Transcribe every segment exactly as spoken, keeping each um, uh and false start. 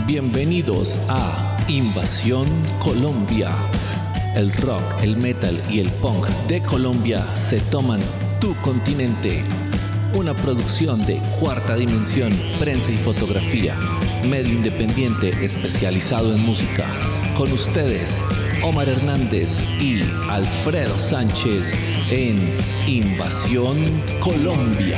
Bienvenidos a Invasión Colombia. El rock, el metal y el punk de Colombia se toman tu continente. Una producción de Cuarta Dimensión, Prensa y Fotografía, medio independiente especializado en música. Con ustedes, Omar Hernández y Alfredo Sánchez en Invasión Colombia.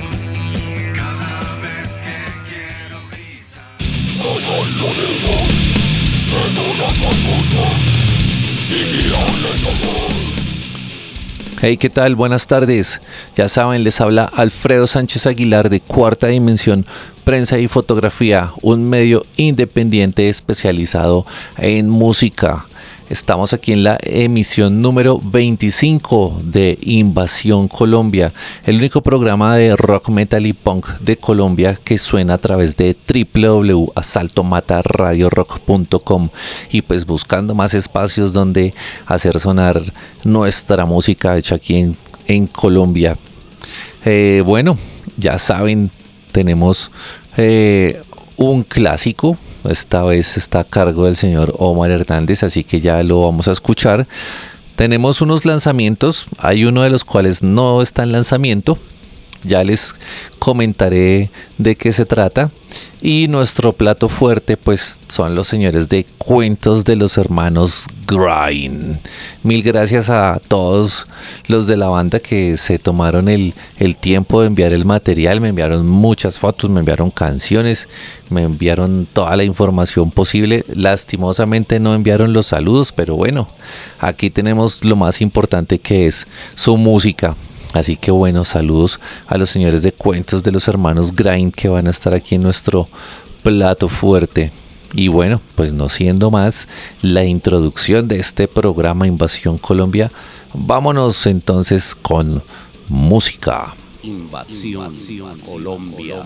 Hey, ¿qué tal? Buenas tardes. Ya saben, les habla Alfredo Sánchez Aguilar de Cuarta Dimensión, Prensa y Fotografía, un medio independiente especializado en música. Estamos aquí en la emisión número veinticinco de Invasión Colombia, el único programa de rock, metal y punk de Colombia que suena a través de doble u doble u doble u punto asalto mata radio rock punto com, y pues buscando más espacios donde hacer sonar nuestra música hecha aquí en, en Colombia. Eh, bueno, ya saben, tenemos eh, un clásico. Esta vez está a cargo del señor Omar Hernández, así que ya lo vamos a escuchar. Tenemos unos lanzamientos, hay uno de los cuales no está en lanzamiento. Ya les comentaré de qué se trata. Y nuestro plato fuerte pues son los señores de Cuentos de los Hermanos Grind. Mil gracias a todos los de la banda que se tomaron el, el tiempo de enviar el material. Me enviaron muchas fotos, me enviaron canciones, me enviaron toda la información posible. Lastimosamente no enviaron los saludos, pero bueno, aquí tenemos lo más importante, que es su música. Así que bueno, saludos a los señores de Cuentos de los Hermanos Grind que van a estar aquí en nuestro plato fuerte. Y bueno, pues no siendo más la introducción de este programa Invasión Colombia, vámonos entonces con música. Invasión Colombia.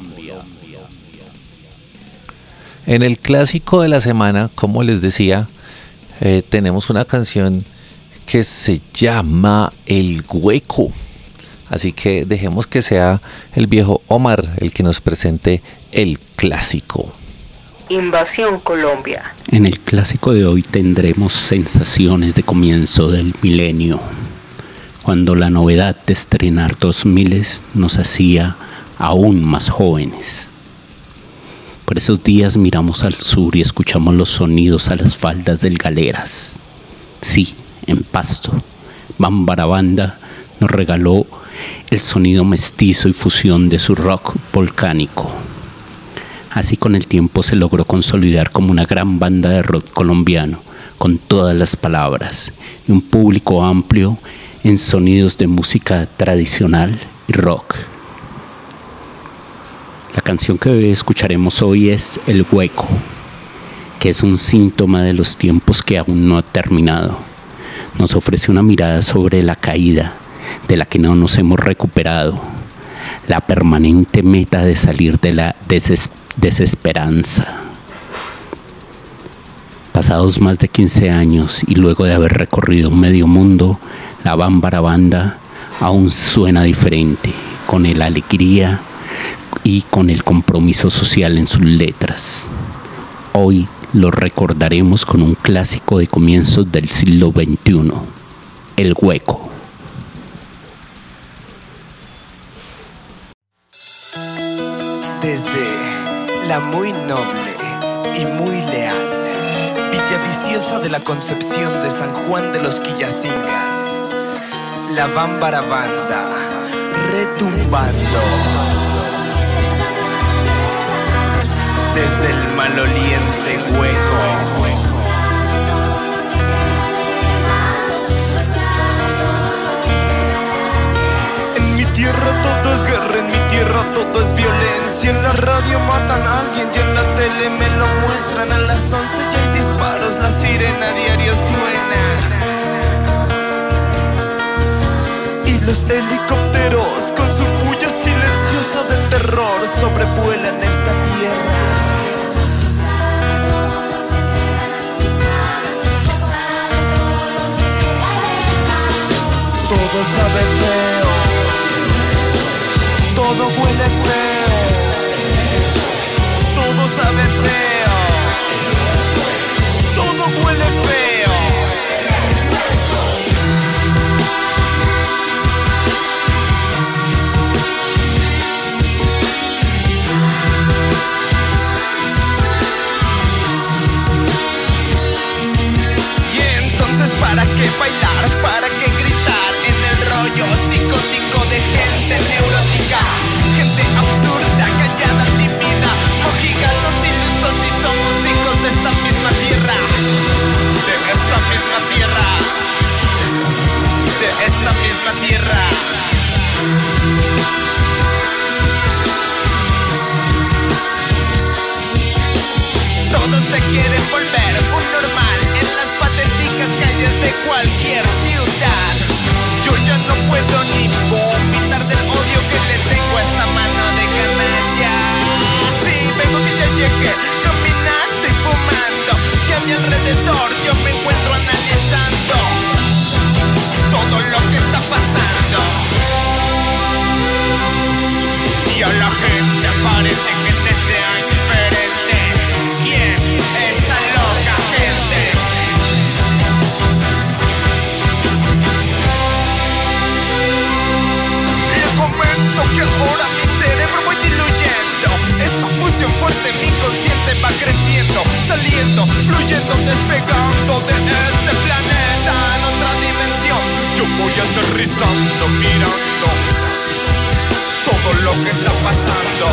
En el clásico de la semana, como les decía, eh, tenemos una canción que se llama El Hueco. Así que dejemos que sea el viejo Omar el que nos presente el clásico. Invasión Colombia. En el clásico de hoy tendremos sensaciones de comienzo del milenio, cuando la novedad de estrenar dos miles nos hacía aún más jóvenes. Por esos días miramos al sur y escuchamos los sonidos a las faldas del Galeras. Sí, en Pasto, Bambarabanda nos regaló el sonido mestizo y fusión de su rock volcánico. Así con el tiempo se logró consolidar como una gran banda de rock colombiano, con todas las palabras, y un público amplio en sonidos de música tradicional y rock. La canción que escucharemos hoy es El Hueco, que es un síntoma de los tiempos que aún no ha terminado. Nos ofrece una mirada sobre la caída, de la que no nos hemos recuperado, la permanente meta de salir de la deses- desesperanza. Pasados más de quince años y luego de haber recorrido medio mundo, la Bambarabanda aún suena diferente, con la alegría y con el compromiso social en sus letras. Hoy lo recordaremos con un clásico de comienzos del siglo veintiuno, El Hueco. Desde la muy noble y muy leal Villa Viciosa de la Concepción de San Juan de los Quillacingas, la Bambarabanda retumbando desde el maloliente Hueco. En mi tierra todo es guerra, en mi tierra todo es violencia. En la radio matan a alguien y en la tele me lo muestran. A las once ya hay disparos, la sirena a diario suena. Y los helicópteros con su bulla silenciosa de terror sobrevuelan esta tierra. Todo sabe feo, todo huele feo, todo sabe feo. de cualquier ciudad. Yo ya no puedo ni vomitar del odio que le tengo a esta mano de canalla. Sí, vengo que ya llegué, caminando y fumando, y a mi alrededor yo me encuentro analizando todo lo que está pasando. Y a la gente parece que te sea indiferente. ¿Quién es esa loca gente? Le comento que ahora mi cerebro voy diluyendo. Esta fusión fuerte en mi inconsciente va creciendo, saliendo, fluyendo, despegando de este planeta en otra dimensión. Yo voy aterrizando, mirando todo lo que está pasando.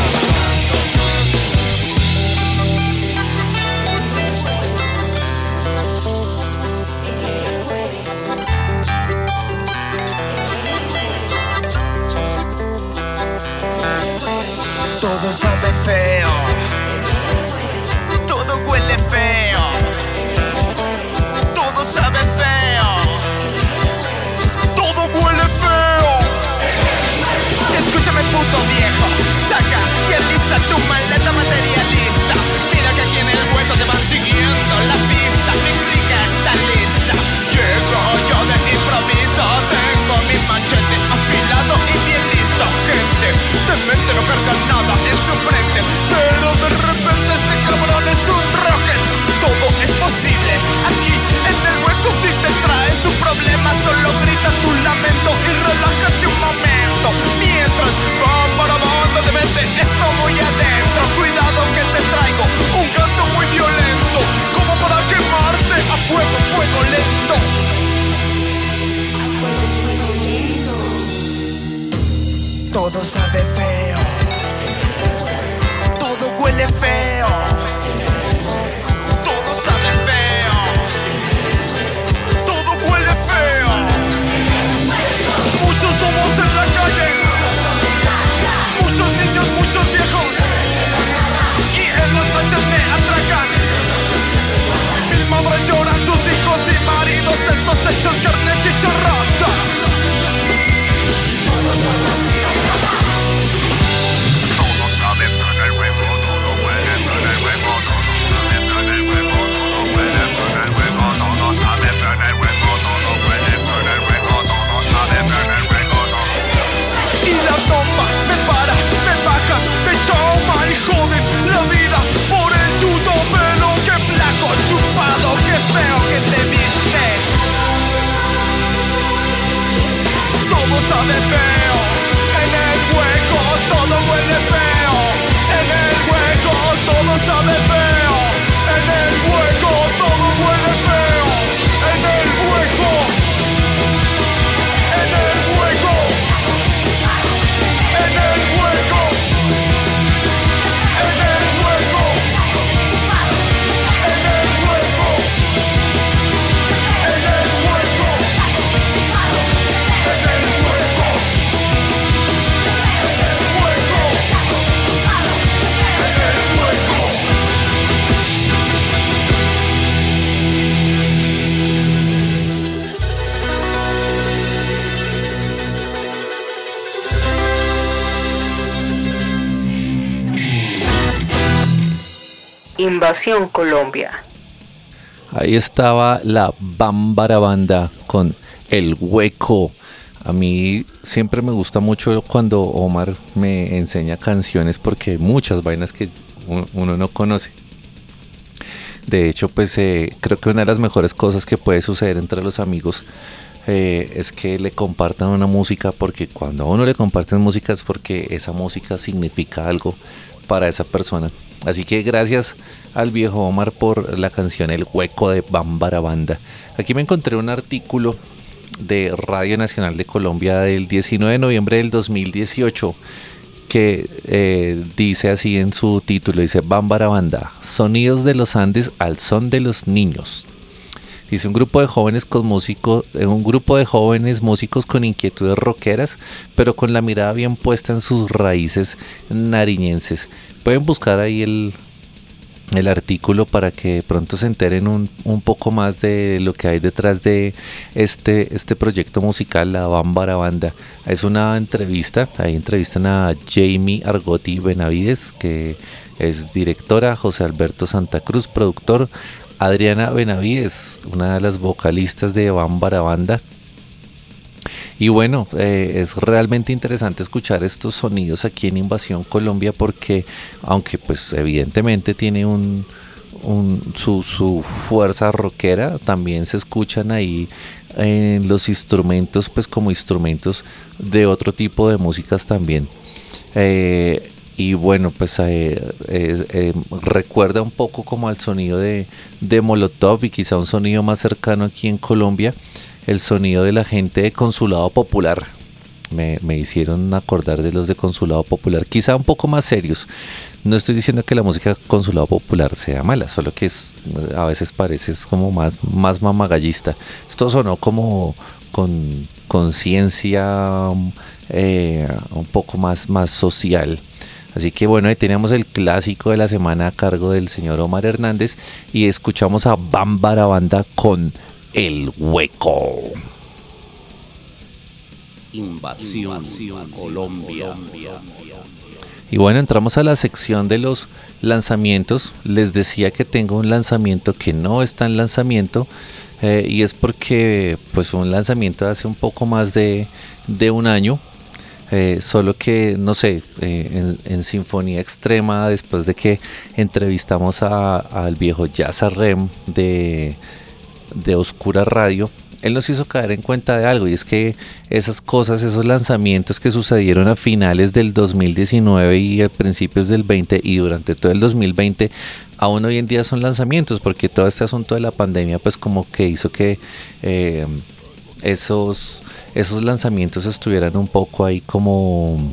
Todo sabe feo, todo huele feo, todo sabe feo, todo huele feo. Escúchame, puto viejo, saca y alista tu maleta materialista. Mira que aquí en el hueco te van siguiendo la pista. Mi clica está lista. Llego yo de improviso, tengo mi machete afilado y bien listo. Gente de mente no carga nada en su frente, pero de repente ese cabrón es un rocket. Todo es posible aquí en el hueco. Si te traes un problema, solo grita tu lamento y relájate un momento. Mientras van para banda de mente, esto muy adentro. Cuidado que te traigo un canto muy violento, como para quemarte a fuego, fuego lento. Todo sabe feo, todo huele feo, todo sabe feo, todo huele feo. Muchos somos en la calle, muchos niños, muchos viejos, y en las noches me atracan. Mil madres lloran, sus hijos y maridos, estos hechos carne chicharrada. Me para, me baja, me chauma y joden la vida por el chuto pelo. Que flaco, chupado, que feo que te viste. Todo sabe feo, en el hueco todo huele feo. En el hueco todo sabe feo. En el hueco todo huele feo. En el hueco, en el hueco, en el hueco, en el hueco, en el hueco, en el hueco, en el hueco, en el hueco, en el hueco. Invasión Colombia. Ahí estaba la Bambara Banda con El Hueco. A mí siempre me gusta mucho cuando Omar me enseña canciones porque hay muchas vainas que uno no conoce. De hecho, pues eh, creo que una de las mejores cosas que puede suceder entre los amigos eh, es que le compartan una música, porque cuando a uno le comparten música es porque esa música significa algo para esa persona. Así que gracias al viejo Omar por la canción El Hueco de Bambara Banda. Aquí me encontré un artículo de Radio Nacional de Colombia del diecinueve de noviembre del dos mil dieciocho que eh, dice así en su título, dice: Bambara Banda, sonidos de los Andes al son de los niños. Dice: un grupo de jóvenes con músicos, un grupo de jóvenes músicos con inquietudes rockeras, pero con la mirada bien puesta en sus raíces nariñenses. Pueden buscar ahí el, el artículo para que de pronto se enteren un, un poco más de lo que hay detrás de este, este proyecto musical, La Bambara Banda. Es una entrevista, ahí entrevistan a Jamie Argotti Benavides, que es directora, José Alberto Santa Cruz, productor, Adriana Benavides, una de las vocalistas de Bambara Banda. Y bueno, eh, es realmente interesante escuchar estos sonidos aquí en Invasión Colombia porque, aunque pues evidentemente tiene un, un su, su fuerza rockera, también se escuchan ahí en los instrumentos pues como instrumentos de otro tipo de músicas también. Eh, y bueno, pues eh, eh, eh, recuerda un poco como al sonido de, de Molotov y quizá un sonido más cercano aquí en Colombia, el sonido de la gente de Consulado Popular. Me, me hicieron acordar de los de Consulado Popular, quizá un poco más serios. No estoy diciendo que la música de Consulado Popular sea mala, solo que es, a veces parece es como más, más mamagallista. Esto sonó como con conciencia eh, un poco más, más social. Así que bueno, ahí teníamos el clásico de la semana a cargo del señor Omar Hernández y escuchamos a Bambara Banda con El Hueco. Invasión, Invasión Colombia. Y bueno, entramos a la sección de los lanzamientos. Les decía que tengo un lanzamiento que no está en lanzamiento eh, y es porque pues fue un lanzamiento de hace un poco más de, de un año. Eh, solo que no sé, eh, en, en Sinfonía Extrema, después de que entrevistamos al viejo Yazarrem de de Oscura Radio, él nos hizo caer en cuenta de algo, y es que esas cosas, esos lanzamientos que sucedieron a finales del dos mil diecinueve y a principios del veinte y durante todo el dos mil veinte, aún hoy en día son lanzamientos, porque todo este asunto de la pandemia pues como que hizo que eh, esos esos lanzamientos estuvieran un poco ahí como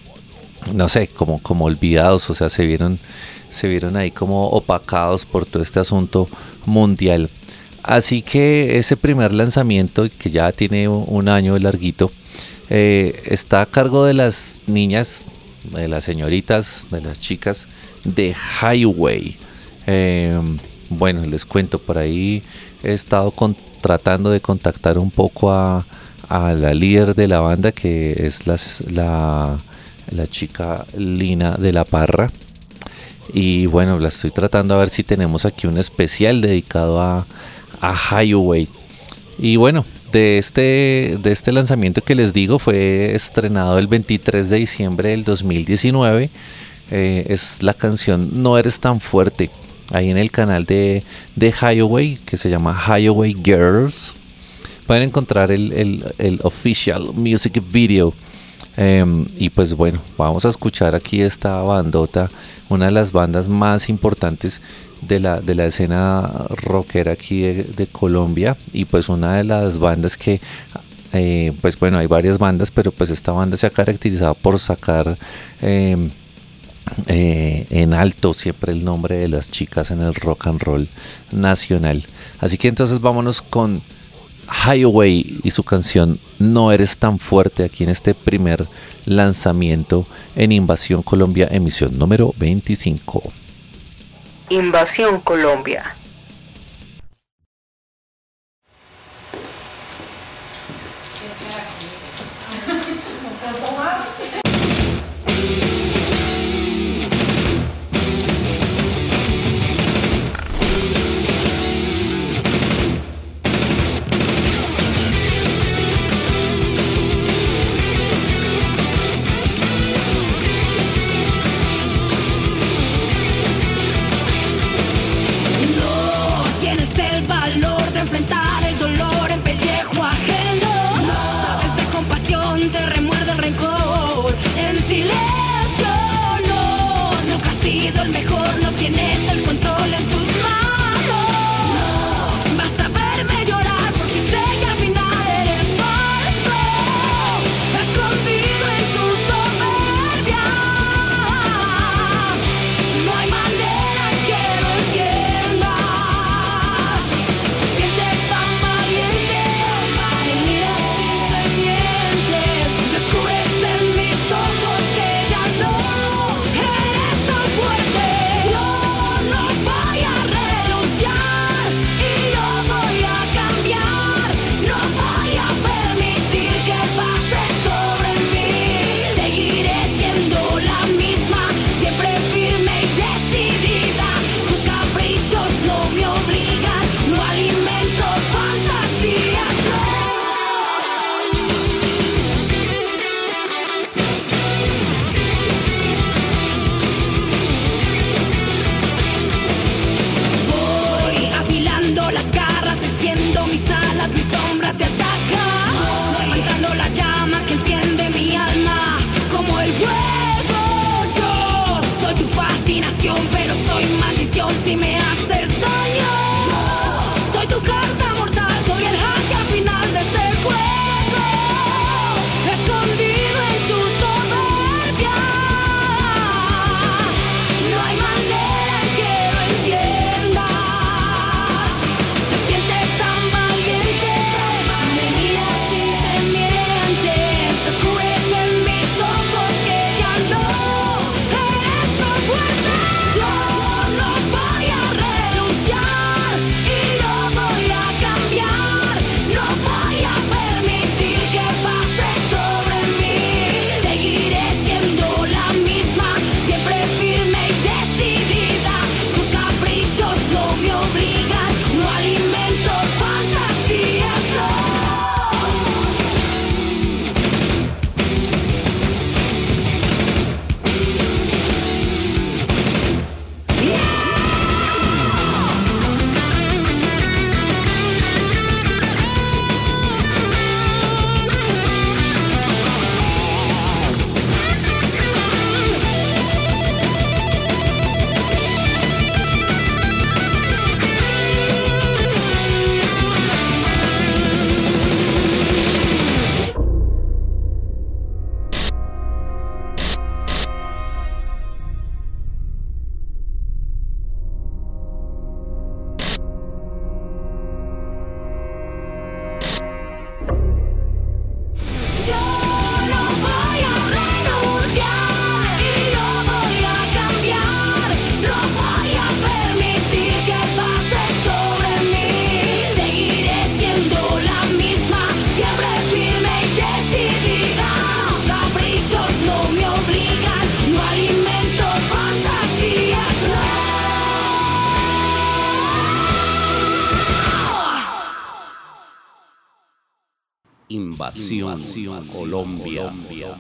no sé, como, como olvidados, o sea, se vieron se vieron ahí como opacados por todo este asunto mundial. Así que ese primer lanzamiento, que ya tiene un año larguito, eh, está a cargo de las niñas, de las señoritas, de las chicas de Highway. Eh, bueno, les cuento, por ahí he estado con, tratando de contactar un poco a, a la líder de la banda, que es la, la, la chica Lina de la Parra. Y bueno, la estoy tratando a ver si tenemos aquí un especial dedicado a a Highway. Y bueno, de este de este lanzamiento que les digo, fue estrenado el veintitrés de diciembre del dos mil diecinueve. Eh, es la canción No Eres Tan Fuerte, ahí en el canal de, de Highway, que se llama Highway Girls. Pueden encontrar el, el, el official music video. Eh, y pues bueno, vamos a escuchar aquí esta bandota, una de las bandas más importantes de la, de la escena rockera aquí de, de Colombia, y pues una de las bandas que eh, pues bueno, hay varias bandas, pero pues esta banda se ha caracterizado por sacar eh, eh, en alto siempre el nombre de las chicas en el rock and roll nacional. Así que entonces vámonos con Highway y su canción No Eres Tan Fuerte, aquí en este primer lanzamiento en Invasión Colombia, emisión número veinticinco. Invasión Colombia. No pero soy maldición si me haces daño. Soy tu carta mortal, soy el jaque al final de este juego, escondido en tu soberbia. No hay manera en que lo entiendas. Te sientes tan valiente, me miras y te mientes. Descubres en mis ojos que ya no eres tan fuerte. Yo no voy a renunciar y no voy a cambiar. No voy a permitir que pases sobre mí. Seguiré siendo la misma, siempre firme y decidida. Tus caprichos no me obligan, no alimento fantasías, no. Yo no voy a renunciar y no voy a cambiar. No voy a permitir que pases sobre mí. Seguiré siendo la misma, siempre firme y decidida. Tus caprichos no me obligan, no alimento fantasías, no. Invasión, Colombia.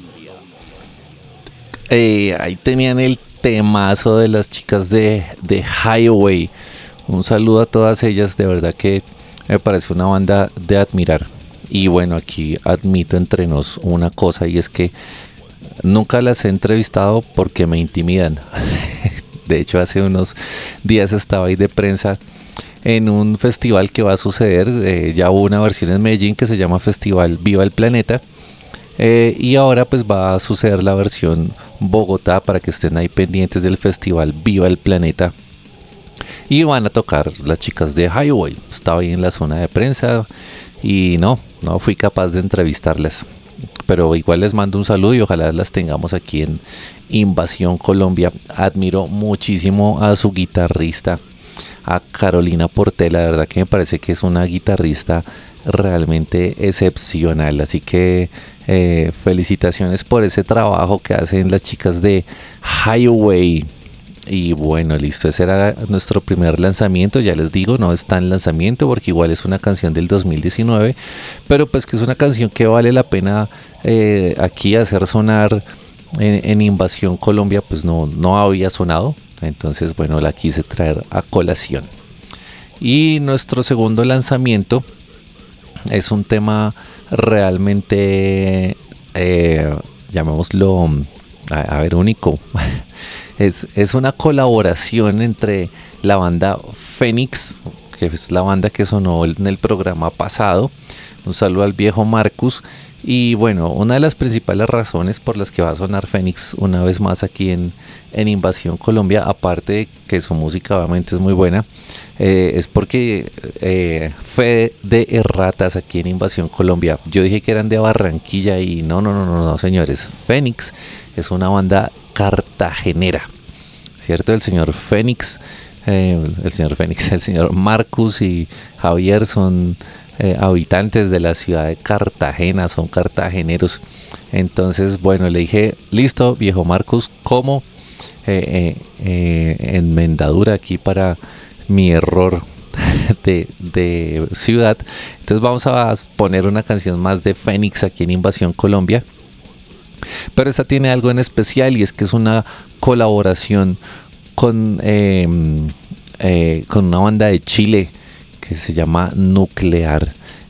Eh, ahí tenían el temazo de las chicas de, de Highway. Un saludo a todas ellas, de verdad que me parece una banda de admirar. Y bueno, aquí admito entre nos una cosa, y es que nunca las he entrevistado porque me intimidan. De hecho, hace unos días estaba ahí de prensa en un festival que va a suceder. Eh, ya hubo una versión en Medellín que se llama Festival Viva el Planeta. Eh, y ahora pues va a suceder la versión Bogotá, para que estén ahí pendientes del Festival Viva el Planeta. Y van a tocar las chicas de Highway. Estaba ahí en la zona de prensa y no, no fui capaz de entrevistarlas. Pero igual les mando un saludo y ojalá las tengamos aquí en Invasión Colombia. Admiro muchísimo a su guitarrista, a Carolina Portela. De verdad que me parece que es una guitarrista realmente excepcional. Así que eh, felicitaciones por ese trabajo que hacen las chicas de Highway. Y bueno, listo, ese era nuestro primer lanzamiento. Ya les digo, no está en lanzamiento porque igual es una canción del dos mil diecinueve, pero pues que es una canción que vale la pena eh, aquí hacer sonar en, en Invasión Colombia. Pues no, no había sonado, entonces bueno, la quise traer a colación. Y nuestro segundo lanzamiento es un tema realmente, eh, llamémoslo, a, a ver, único. Es, es una colaboración entre la banda Fénix, que es la banda que sonó en el programa pasado. Un saludo al viejo Marcus. Y bueno, una de las principales razones por las que va a sonar Fénix una vez más aquí en, en Invasión Colombia, aparte de que su música obviamente es muy buena, eh, es porque eh, fe de erratas aquí en Invasión Colombia. Yo dije que eran de Barranquilla y no, no, no, no, no señores. Fénix es una banda cartagenera, ¿cierto? El señor Fénix, eh, el señor Fénix, el señor Marcus y Javier son eh, habitantes de la ciudad de Cartagena, son cartageneros. Entonces, bueno, le dije, listo, viejo Marcus, como eh, eh, eh, enmendadura aquí para mi error de, de ciudad. Entonces vamos a poner una canción más de Fénix aquí en Invasión Colombia. Pero esta tiene algo en especial, y es que es una colaboración con, eh, eh, con una banda de Chile que se llama Nuclear.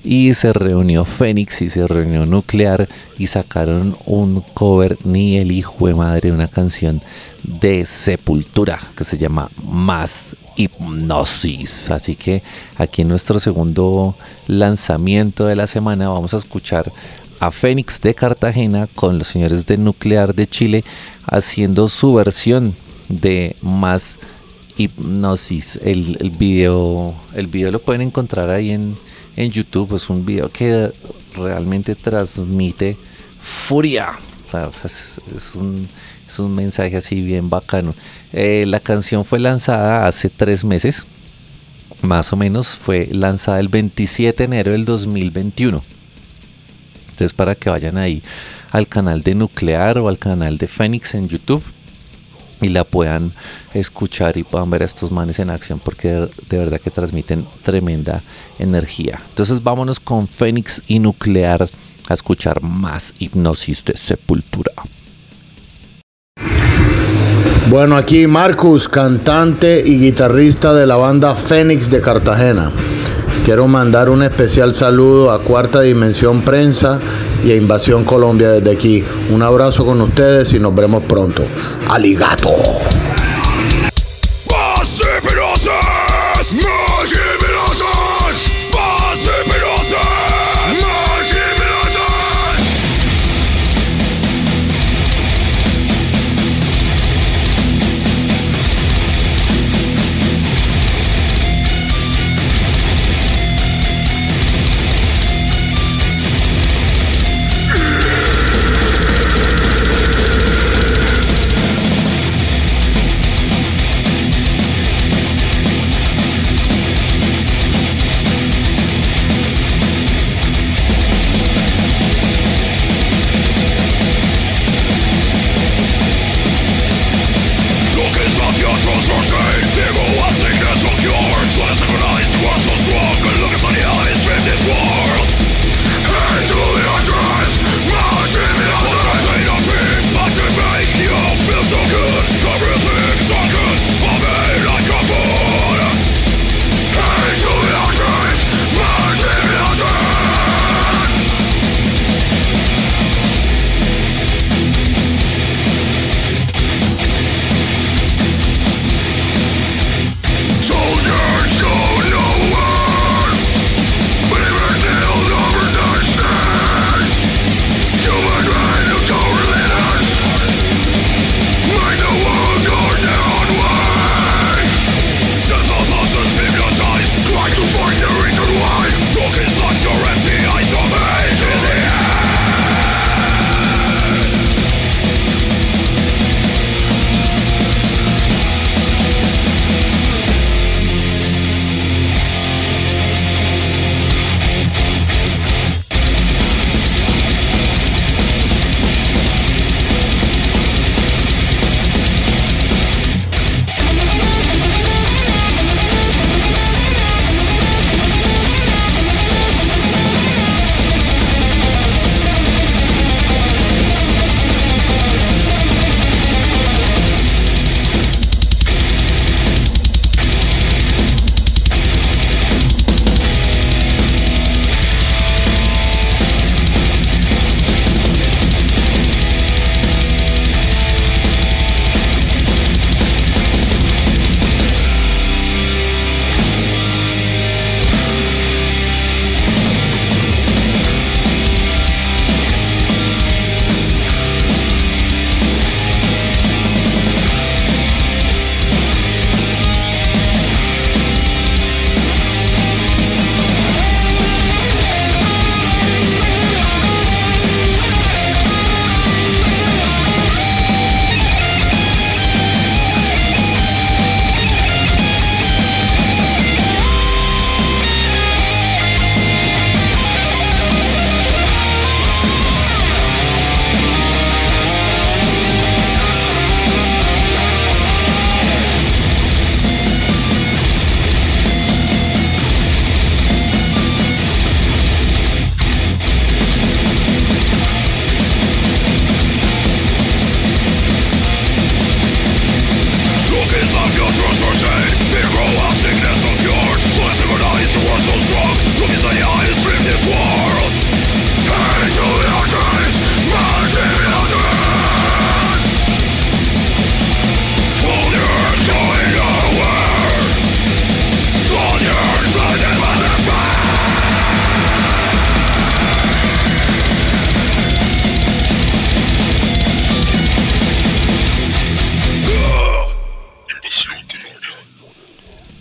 y se reunió Fénix y se reunió Nuclear y sacaron un cover, ni el hijo de madre, una canción de Sepultura que se llama Más Hipnosis. Así que aquí en nuestro segundo lanzamiento de la semana vamos a escuchar a Fénix de Cartagena con los señores de Nuclear de Chile haciendo su versión de Más Hipnosis. El, el video el video lo pueden encontrar ahí en, en YouTube. Es un video que realmente transmite furia. O sea, es, es, un, es un mensaje así bien bacano. Eh, la canción fue lanzada hace tres meses, más o menos. Fue lanzada el veintisiete de enero del dos mil veintiuno. Entonces, para que vayan ahí al canal de Nuclear o al canal de Fénix en YouTube y la puedan escuchar y puedan ver a estos manes en acción, porque de, de verdad que transmiten tremenda energía. Entonces vámonos con Fénix y Nuclear a escuchar Más Hipnosis de Sepultura. Bueno, aquí Marcus, cantante y guitarrista de la banda Fénix de Cartagena. Quiero mandar un especial saludo a Cuarta Dimensión Prensa y a Invasión Colombia desde aquí. Un abrazo con ustedes y nos veremos pronto. ¡Aligato!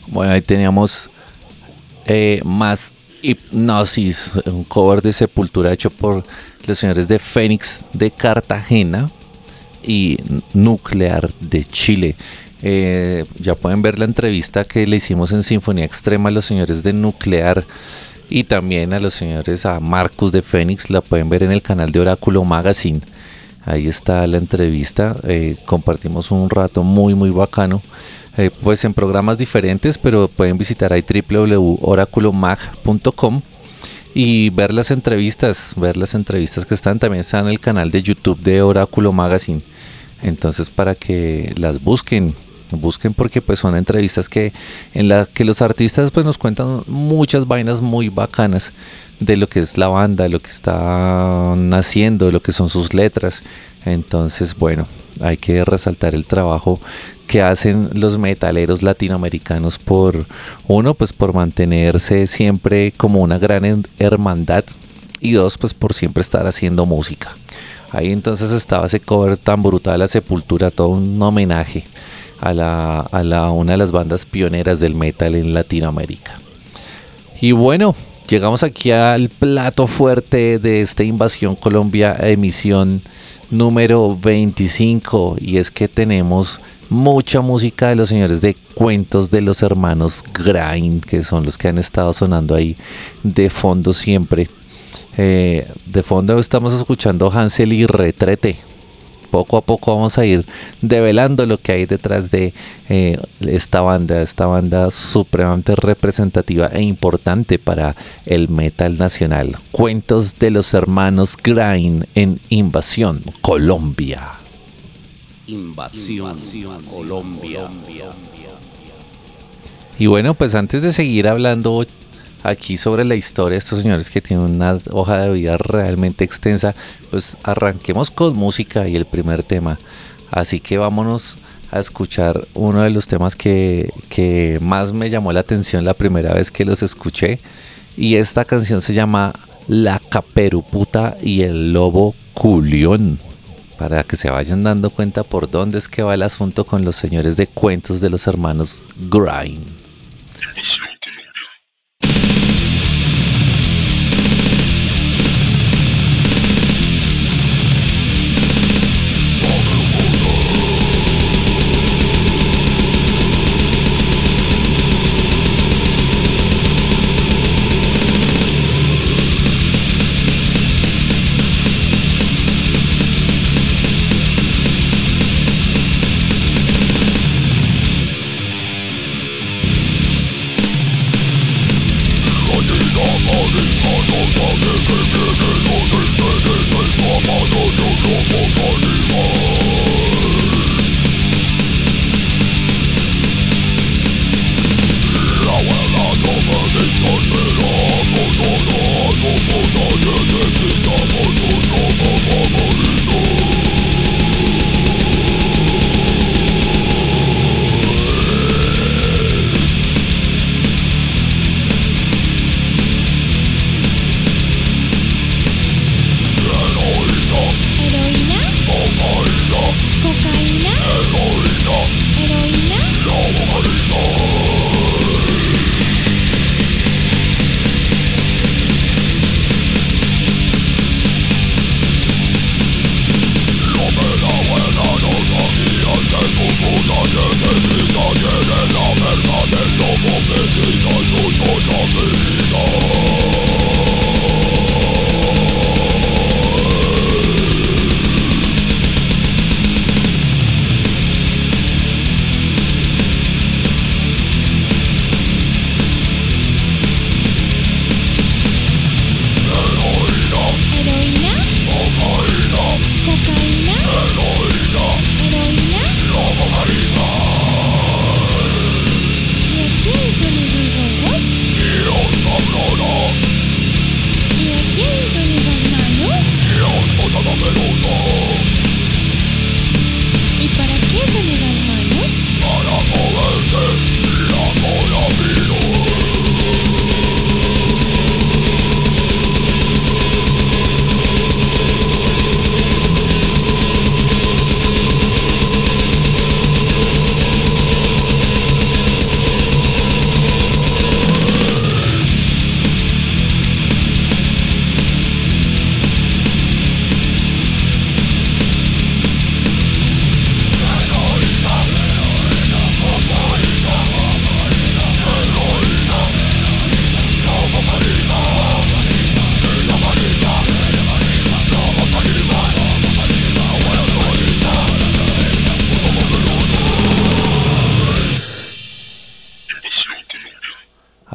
Bueno, ahí teníamos eh, más Hipnosis, un cover de Sepultura hecho por los señores de Fénix de Cartagena y Nuclear de Chile. Eh, ya pueden ver la entrevista que le hicimos en Sinfonía Extrema a los señores de Nuclear y también a los señores, a Marcus de Fénix. La pueden ver en el canal de Oráculo Magazine. Ahí está la entrevista. Eh, compartimos un rato muy muy bacano, eh, pues en programas diferentes, pero pueden visitar ahí w w w punto oraculo mag punto com y ver las entrevistas, ver las entrevistas que están. También están en el canal de YouTube de Oráculo Magazine. Entonces, para que las busquen, busquen porque pues son entrevistas que en las que los artistas pues nos cuentan muchas vainas muy bacanas de lo que es la banda, de lo que están haciendo, de lo que son sus letras. Entonces, bueno, hay que resaltar el trabajo que hacen los metaleros latinoamericanos por uno, pues por mantenerse siempre como una gran hermandad, y dos, pues por siempre estar haciendo música. Ahí entonces estaba ese cover tan brutal a Sepultura, todo un homenaje a la, a la una de las bandas pioneras del metal en Latinoamérica. Y bueno, llegamos aquí al plato fuerte de esta Invasión Colombia, emisión número veinticinco, y es que tenemos mucha música de los señores de Cuentos de los Hermanos Grind, que son los que han estado sonando ahí de fondo siempre. Eh, de fondo estamos escuchando Hansel y Retrete. Poco a poco vamos a ir develando lo que hay detrás de eh, esta banda, esta banda supremamente representativa e importante para el metal nacional. Cuentos de los Hermanos Grind en Invasión Colombia. Invasión, Invasión Colombia. Colombia. Y bueno, pues antes de seguir hablando aquí sobre la historia de estos señores que tienen una hoja de vida realmente extensa, pues arranquemos con música y el primer tema. Así que vámonos a escuchar uno de los temas que, que más me llamó la atención la primera vez que los escuché, y esta canción se llama La Caperuputa y el Lobo Culión, para que se vayan dando cuenta por dónde es que va el asunto con los señores de Cuentos de los Hermanos Grind.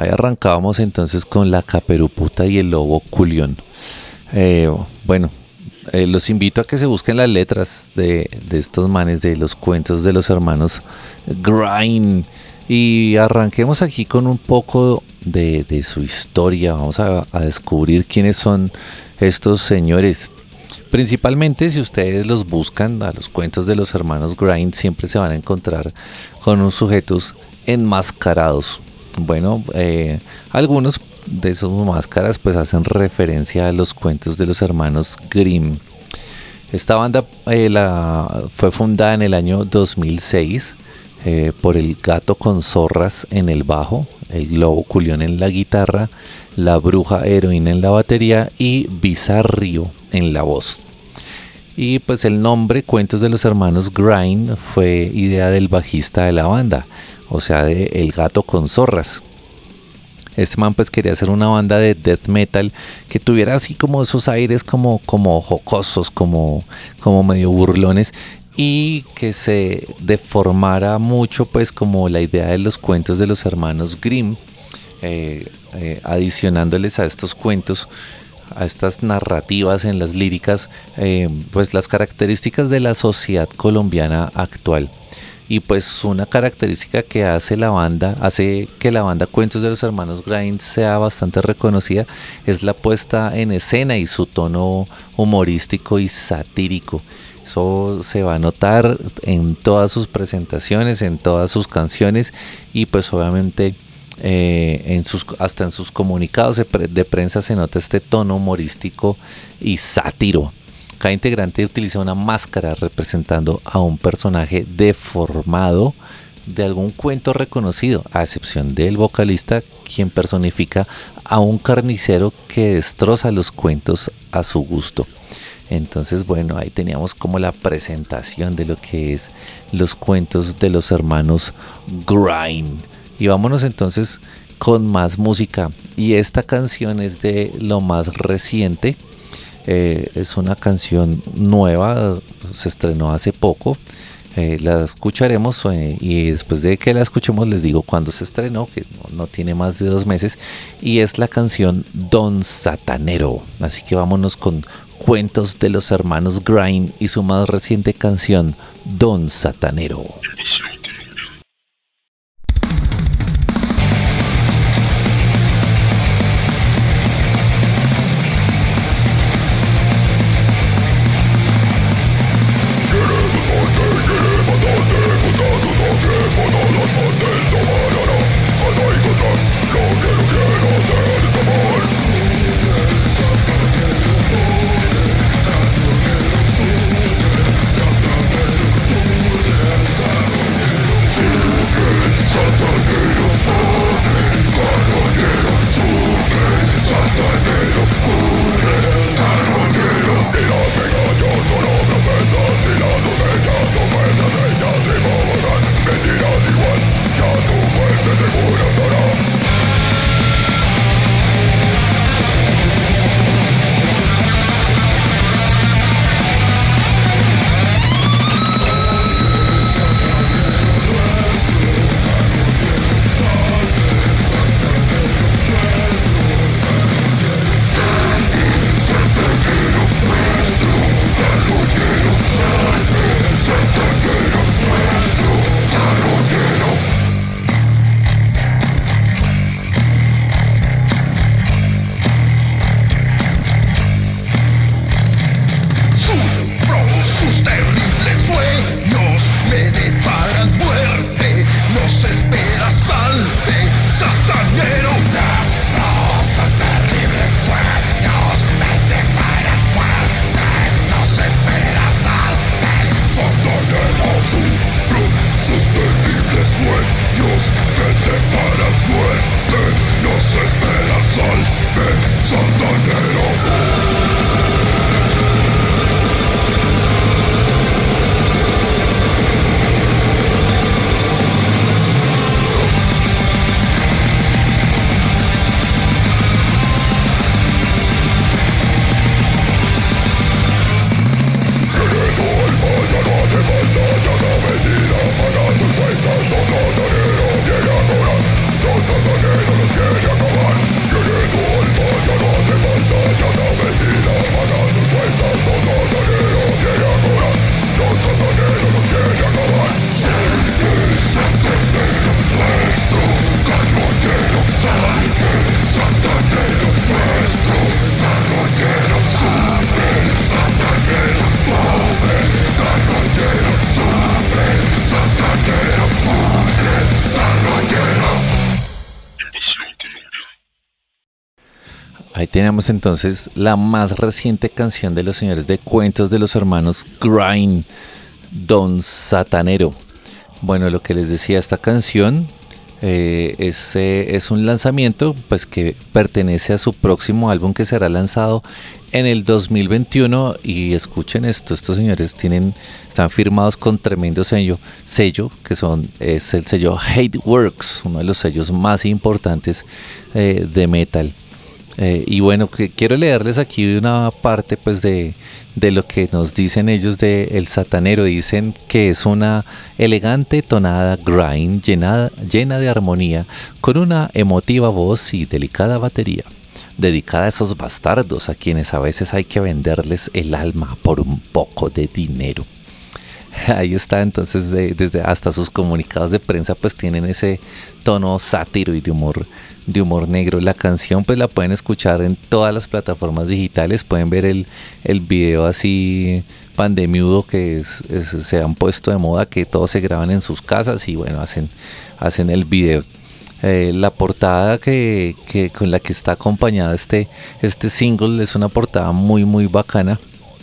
Ahí arrancábamos entonces con la Caperuputa y el Lobo Culión. Eh, bueno, eh, los invito a que se busquen las letras de, de estos manes, de los cuentos de los hermanos Grimm. Y arranquemos aquí con un poco de, de su historia. Vamos a, a descubrir quiénes son estos señores. Principalmente si ustedes los buscan a los cuentos de los hermanos Grimm, siempre se van a encontrar con unos sujetos enmascarados. Bueno, eh, algunos de esos máscaras pues hacen referencia a los cuentos de los hermanos Grimm. Esta banda eh, la, fue fundada en el año dos mil seis eh, por el Gato con Zorras en el bajo, el Lobo Culión en la guitarra, la Bruja Heroína en la batería y Bizarrio en la voz. Y pues el nombre Cuentos de los hermanos Grimm fue idea del bajista de la banda, o sea, de El Gato con Zorras. Este man pues quería hacer una banda de death metal que tuviera así como esos aires como, como jocosos, como, como medio burlones, y que se deformara mucho pues como la idea de los cuentos de los hermanos Grimm, eh, eh, adicionándoles a estos cuentos, a estas narrativas en las líricas, eh, pues las características de la sociedad colombiana actual. Y pues una característica que hace la banda, hace que la banda Cuentos de los Hermanos Grimm sea bastante reconocida, es la puesta en escena y su tono humorístico y satírico. Eso se va a notar en todas sus presentaciones, en todas sus canciones, y pues obviamente eh, en sus, hasta en sus comunicados de, pre- de prensa se nota este tono humorístico y sátiro. Cada integrante utiliza una máscara representando a un personaje deformado de algún cuento reconocido, a excepción del vocalista, quien personifica a un carnicero que destroza los cuentos a su gusto. Entonces, bueno, ahí teníamos como la presentación de lo que es los cuentos de los hermanos Grimm. Y vámonos entonces con más música. Y esta canción es de lo más reciente. Eh, es una canción nueva, se estrenó hace poco. Eh, la escucharemos eh, y después de que la escuchemos les digo cuándo se estrenó, que no, no tiene más de dos meses, y es la canción Don Satanero. Así que vámonos con Cuentos de los hermanos Grimm y su más reciente canción Don Satanero. Satanero. ahí tenemos entonces la más reciente canción de los señores de Cuentos de los Hermanos Grind, Don Satanero. Bueno, lo que les decía, esta canción eh, es, eh, es un lanzamiento pues que pertenece a su próximo álbum que será lanzado en el dos mil veintiuno. Y escuchen esto, estos señores tienen, están firmados con tremendo sello, sello que son, es el sello Hateworks, uno de los sellos más importantes eh, de metal. Eh, y bueno, que quiero leerles aquí una parte pues de, de lo que nos dicen ellos de El Satanero. Dicen que es una elegante tonada grind llena, llena de armonía, con una emotiva voz y delicada batería, dedicada a esos bastardos a quienes a veces hay que venderles el alma por un poco de dinero. Ahí está, entonces de, desde hasta sus comunicados de prensa pues tienen ese tono sátiro y de humor de humor negro. La canción pues la pueden escuchar en todas las plataformas digitales, pueden ver el, el video así pandemiudo que es, es, se han puesto de moda, que todos se graban en sus casas y bueno, hacen, hacen el video. Eh, la portada que, que con la que está acompañada este, este single es una portada muy muy bacana,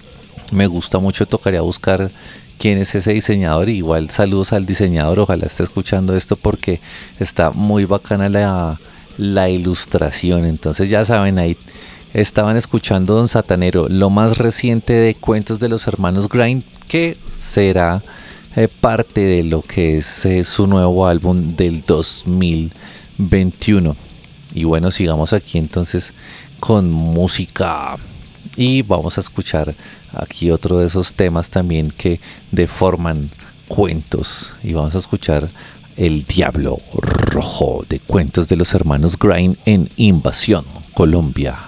me gusta mucho. Tocaría buscar quién es ese diseñador, y igual saludos al diseñador, ojalá esté escuchando esto porque está muy bacana la, la ilustración. Entonces ya saben, ahí estaban escuchando Don Satanero, lo más reciente de Cuentos de los Hermanos Grind, que será eh, parte de lo que es eh, su nuevo álbum del dos mil veintiuno. Y bueno, sigamos aquí entonces con música y vamos a escuchar aquí otro de esos temas también que deforman cuentos, y vamos a escuchar El Diablo Rojo de Cuentos de los Hermanos Grind en Invasión Colombia.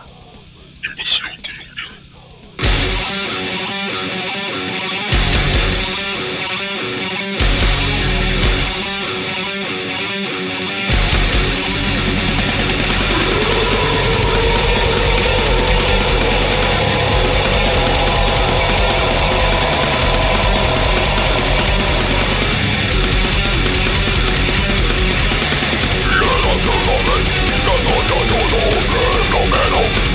No, no, no, no, no, no, no, no, no, no, no, no, no,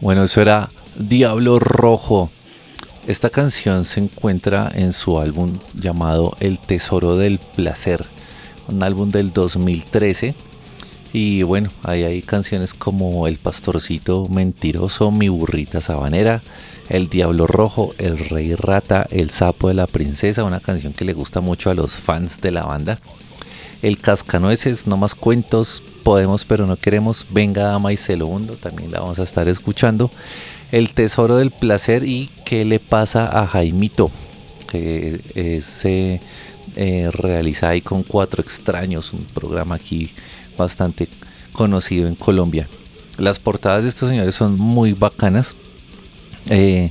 Bueno, eso era Diablo Rojo. Esta canción se encuentra en su álbum llamado El Tesoro del Placer, un álbum del dos mil trece. Y bueno, ahí hay canciones como El Pastorcito Mentiroso, Mi Burrita Sabanera, El Diablo Rojo, El Rey Rata, El Sapo de la Princesa, una canción que le gusta mucho a los fans de la banda. El Cascanueces, No Más Cuentos, Podemos Pero No Queremos, Venga Dama y Se Lo Hundo, también la vamos a estar escuchando. El Tesoro del Placer y ¿Qué le pasa a Jaimito? Que eh, se eh, realiza ahí con Cuatro Extraños, un programa aquí bastante conocido en Colombia. Las portadas de estos señores son muy bacanas. Eh,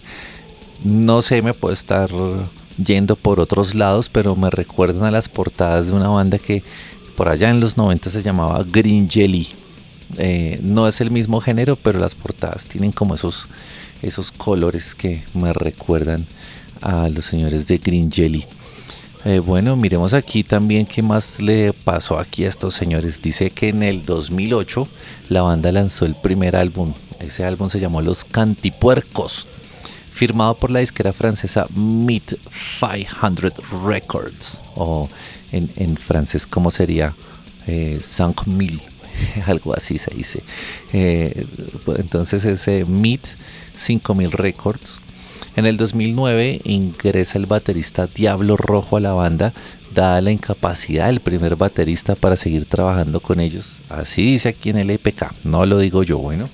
no sé, me puedo estar yendo por otros lados, pero me recuerdan a las portadas de una banda que por allá en los noventa se llamaba Green Jelly. Eh, no es el mismo género, pero las portadas tienen como esos, esos colores que me recuerdan a los señores de Green Jelly. Eh, bueno, miremos aquí también qué más le pasó aquí a estos señores. Dice que en el dos mil ocho la banda lanzó el primer álbum. Ese álbum se llamó Los Cantipuercos, firmado por la disquera francesa Mid quinientos Records, o en, en francés, ¿cómo sería? Eh, cinco mil, algo así se dice. Eh, entonces ese Mid cinco mil Records. En el dos mil nueve ingresa el baterista Diablo Rojo a la banda, dada la incapacidad del primer baterista para seguir trabajando con ellos. Así dice aquí en el E P K, no lo digo yo, bueno,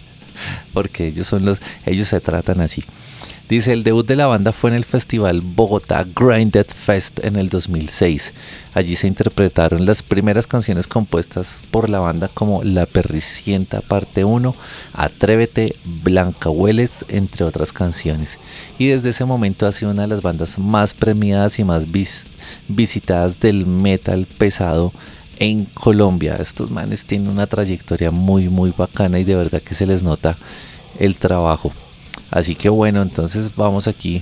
porque ellos son los, ellos se tratan así. Dice, el debut de la banda fue en el festival Bogotá Grinded Fest en el dos mil seis. Allí se interpretaron las primeras canciones compuestas por la banda, como La Perricienta parte uno, Atrévete, Blancahueles, entre otras canciones. Y desde ese momento ha sido una de las bandas más premiadas y más vis- visitadas del metal pesado en Colombia. Estos manes tienen una trayectoria muy muy bacana y de verdad que se les nota el trabajo. Así que bueno, entonces vamos aquí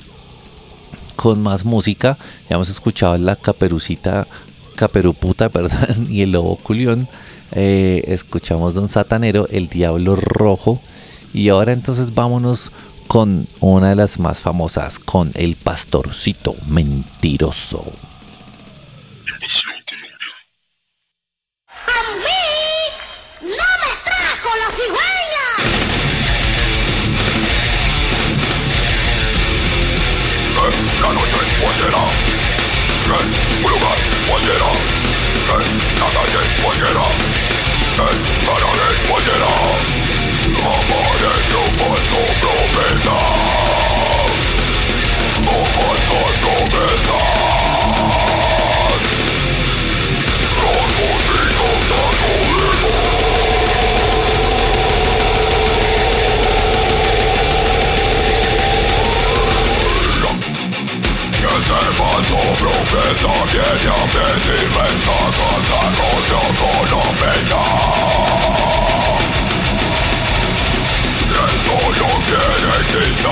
con más música. Ya hemos escuchado la Caperucita, Caperuputa, perdón, y el Lobo Culión. Eh, escuchamos Don Satanero, El Diablo Rojo. Y ahora entonces vámonos con una de las más famosas, con El Pastorcito Mentiroso. ¡A mí no me trajo la cigüeña! La noche es pollera, en un lugar pollera, en la calle pollera, en la nave pollera, aparece un falso profeta, un falso profeta. Los músicos de su ese falso profeta viene a pedirme esta cosa con Colombia. Esto no quiere quitar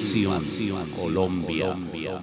Colombia.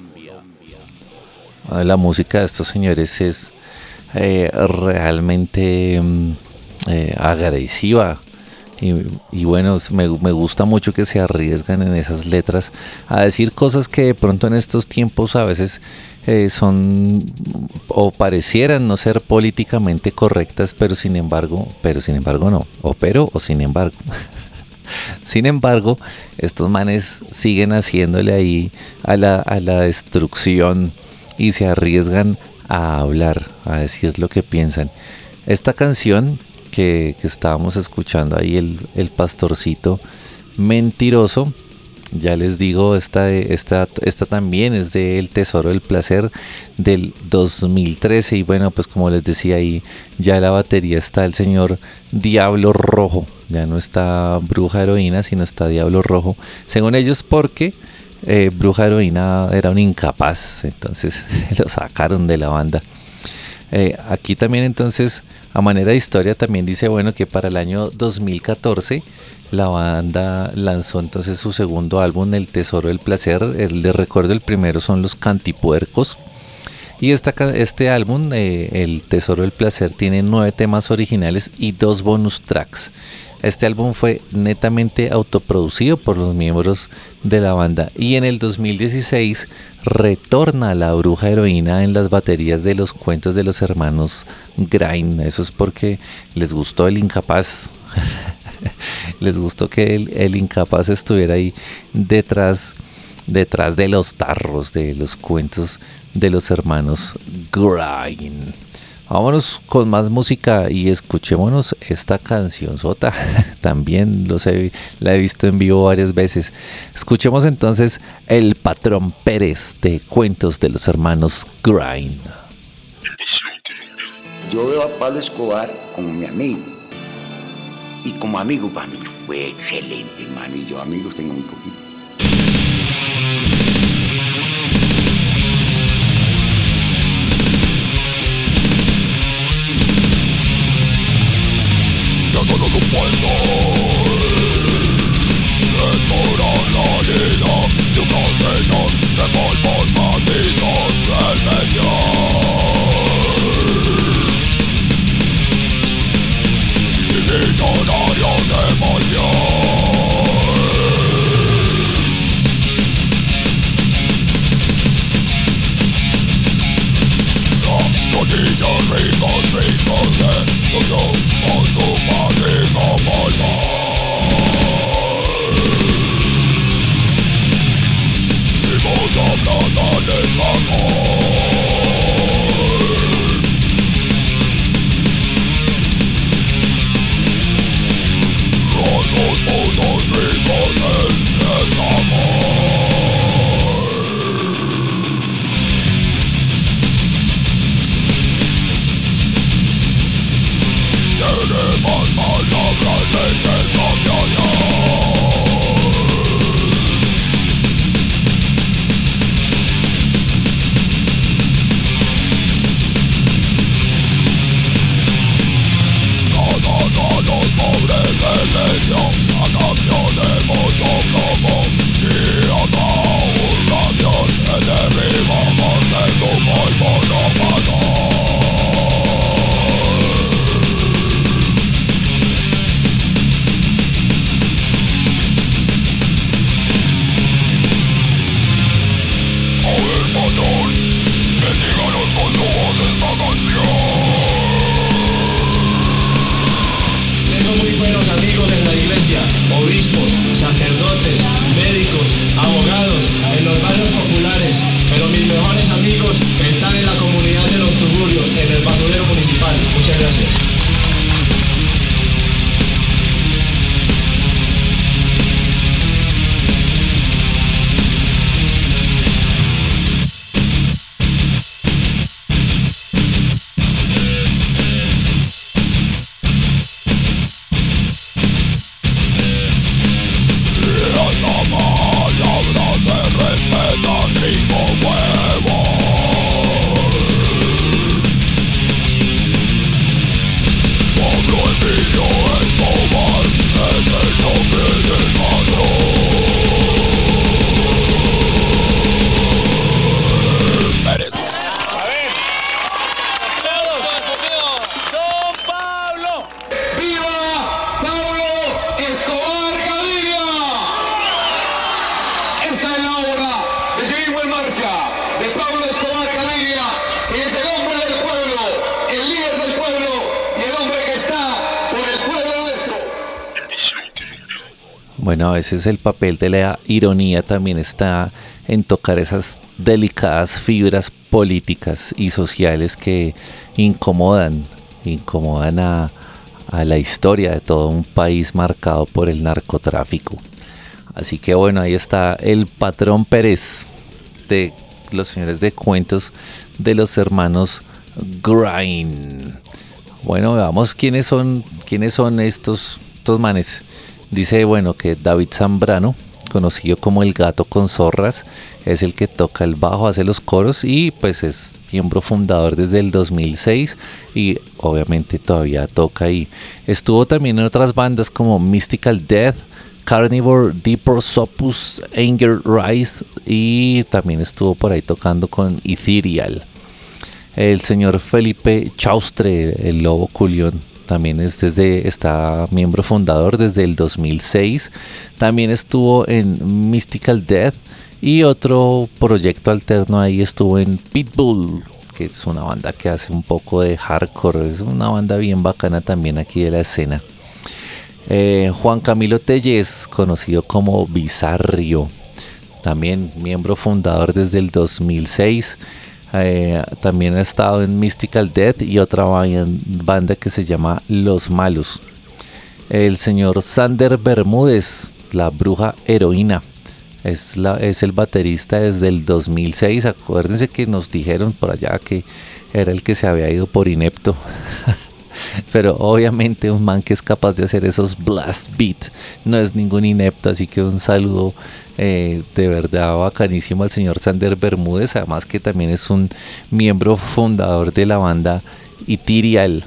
La música de estos señores es eh, realmente mm, eh, agresiva. Y, y bueno, me, me gusta mucho que se arriesgan en esas letras a decir cosas que de pronto en estos tiempos a veces eh, son o parecieran no ser políticamente correctas, pero sin embargo, pero sin embargo no, o pero o sin embargo. Sin embargo, estos manes siguen haciéndole ahí a la, a la destrucción y se arriesgan a hablar, a decir lo que piensan. Esta canción que, que estábamos escuchando ahí, el, el pastorcito mentiroso, ya les digo, esta, esta, esta también es de El Tesoro del Placer del dos mil trece. Y bueno, pues como les decía ahí, ya la batería está el señor Diablo Rojo. Ya no está Bruja Heroína, sino está Diablo Rojo. Según ellos, porque eh, Bruja Heroína era un incapaz. Entonces lo sacaron de la banda. Eh, aquí también entonces, a manera de historia, también dice, bueno, que para el año dos mil catorce... la banda lanzó entonces su segundo álbum, El Tesoro del Placer. El, les recuerdo, el primero son Los Cantipuercos. Y esta, este álbum, eh, El Tesoro del Placer, tiene nueve temas originales y dos bonus tracks. Este álbum fue netamente autoproducido por los miembros de la banda. Y en el dos mil dieciséis retorna la Bruja Heroína en las baterías de los cuentos de los hermanos Grind. Eso es porque les gustó el incapaz. Les gustó que el, el incapaz estuviera ahí detrás, detrás de los tarros, de los cuentos de los hermanos Grind. Vámonos con más música y escuchémonos esta canción sota. También los he, la he visto en vivo varias veces. Escuchemos entonces El Patrón Pérez de Cuentos de los hermanos Grind. Yo veo a Pablo Escobar como mi amigo. Y como amigo para mí fue excelente, hermano. Y yo amigos tengo muy poquito. Ya todo su pueblo desmora la vida de un señor de polvos malditos el medio. Millonario se volvió. Los niños ricos, ricos de todo con su padrino polvo. Y mucha plata les sacó. Los Bueno, a veces el papel de la ironía también está en tocar esas delicadas fibras políticas y sociales que incomodan, incomodan a, a la historia de todo un país marcado por el narcotráfico. Así que bueno, ahí está el patrón Pérez de los señores de cuentos de los hermanos Grind. Bueno, veamos quiénes son, quiénes son estos, estos manes. Dice, bueno, que David Zambrano, conocido como el Gato con Zorras, es el que toca el bajo, hace los coros y pues es miembro fundador desde el dos mil seis y obviamente todavía toca ahí. Estuvo también en otras bandas como Mystical Death, Carnivore, Deeper Sopus, Anger Rise y también estuvo por ahí tocando con Ethereal. El señor Felipe Chaustre, el Lobo Culión, también es desde, está miembro fundador desde el dos mil seis. También estuvo en Mystical Death y otro proyecto alterno ahí estuvo en Pitbull, que es una banda que hace un poco de hardcore, es una banda bien bacana también aquí de la escena. Eh, Juan Camilo Tellez, conocido como Bizarrio, también miembro fundador desde el dos mil seis. Eh, también ha estado en Mystical Death y otra banda que se llama Los Malos. El señor Sander Bermúdez, la bruja heroína, es, la, es el baterista desde el dos mil seis. Acuérdense que nos dijeron por allá que era el que se había ido por inepto. Pero obviamente un man que es capaz de hacer esos blast beat no es ningún inepto, así que un saludo eh, de verdad bacanísimo al señor Sander Bermúdez, además que también es un miembro fundador de la banda Ethereal.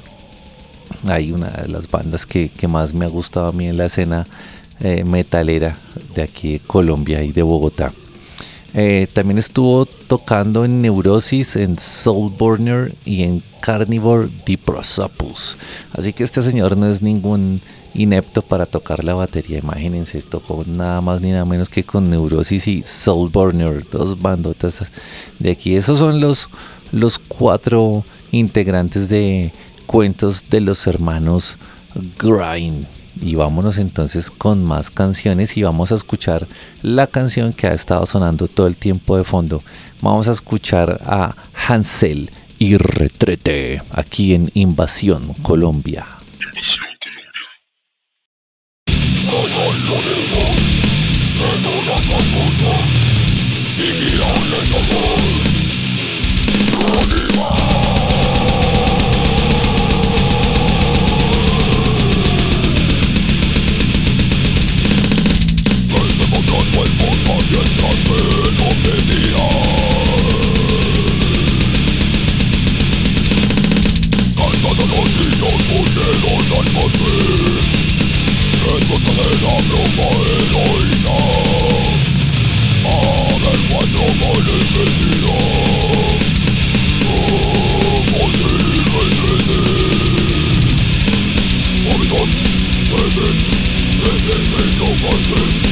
Hay una de las bandas que, que más me ha gustado a mí en la escena eh, metalera de aquí de Colombia y de Bogotá. Eh, también estuvo tocando en Neurosis, en Soulburner y en Carnivore Diprosopus. Así que este señor no es ningún inepto para tocar la batería. Imagínense, tocó nada más ni nada menos que con Neurosis y Soulburner, dos bandotas de aquí. Esos son los, los cuatro integrantes de Cuentos de los Hermanos Grind. Y vámonos entonces con más canciones y vamos a escuchar la canción que ha estado sonando todo el tiempo de fondo. Vamos a escuchar a Hansel y Retrete aquí en Invasión Colombia. Mientras se lo pedía, cansado los niños huyeron al almacén en busca de la broma heroína. A ver cuánto vale mentira. Como si retrete. Oigan, deben, deben, deben no pasen.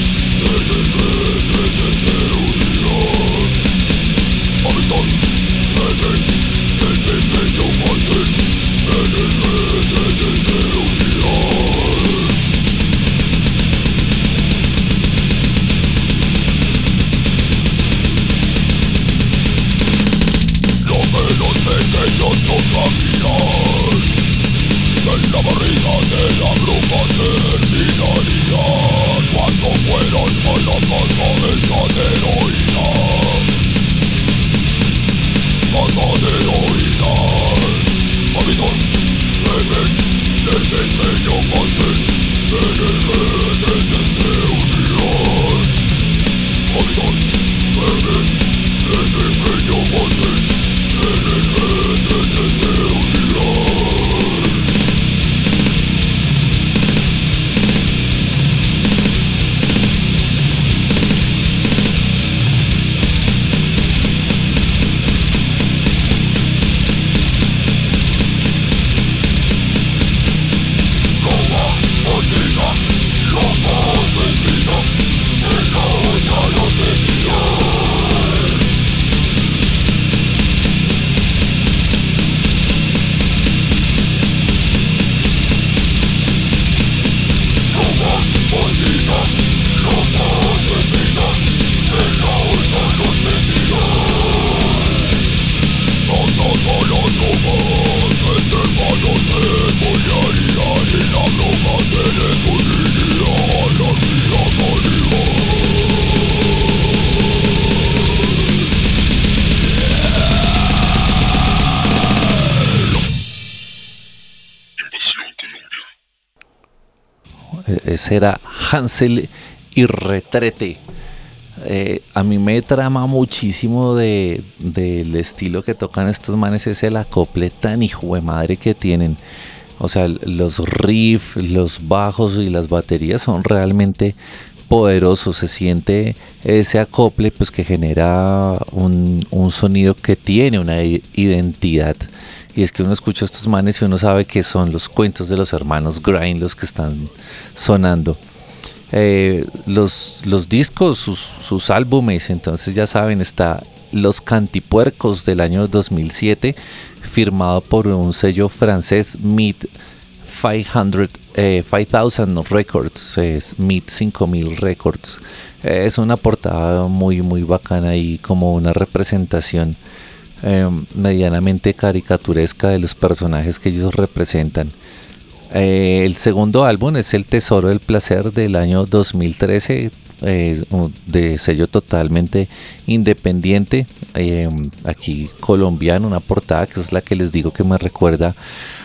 ese era Hansel y Retrete. Eh, a mí me trama muchísimo de, del estilo que tocan estos manes, es el acople tan hijo de madre que tienen. O sea, los riffs, los bajos y las baterías son realmente poderosos. Se siente ese acople pues que genera un, un sonido que tiene una identidad. Y es que uno escucha a estos manes y uno sabe que son los cuentos de los hermanos Grind los que están sonando. Eh, los, los discos, sus, sus álbumes, entonces ya saben, está Los Cantipuercos del año dos mil siete, firmado por un sello francés, Mid quinientos, eh, cinco mil Records, es Mid cinco mil Records. Eh, es una portada muy muy bacana y como una representación eh, medianamente caricaturesca de los personajes que ellos representan. Eh, el segundo álbum es El Tesoro del Placer del año dos mil trece, eh, de sello totalmente independiente, eh, aquí colombiano, una portada que es la que les digo que me recuerda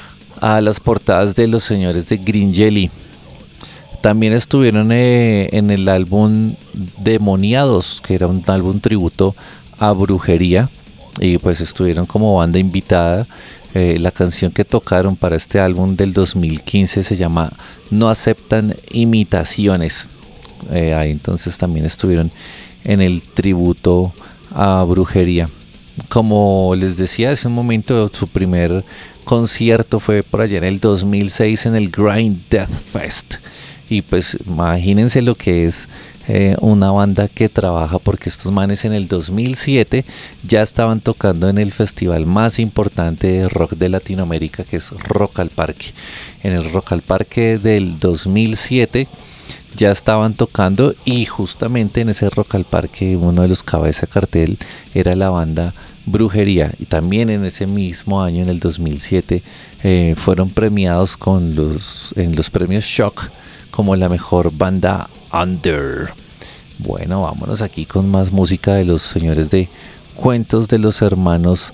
a las portadas de los señores de Green Jelly. También estuvieron eh, en el álbum Demoniados, que era un álbum tributo a brujería, y pues estuvieron como banda invitada. Eh, la canción que tocaron para este álbum del dos mil quince se llama No Aceptan Imitaciones. Eh, ahí entonces también estuvieron en el tributo a brujería. Como les decía hace un momento, su primer concierto fue por allá en el dos mil seis en el Grind Death Fest. Y pues imagínense lo que es eh, una banda que trabaja, porque estos manes en el dos mil siete ya estaban tocando en el festival más importante de rock de Latinoamérica, que es Rock al Parque. En el Rock al Parque del dos mil siete ya estaban tocando, y justamente en ese Rock al Parque uno de los cabeza de cartel era la banda Brujería, y también en ese mismo año, en el dos mil siete, eh, fueron premiados con los en los premios Shock como la mejor banda under. Bueno, vámonos aquí con más música de los señores de Cuentos de los Hermanos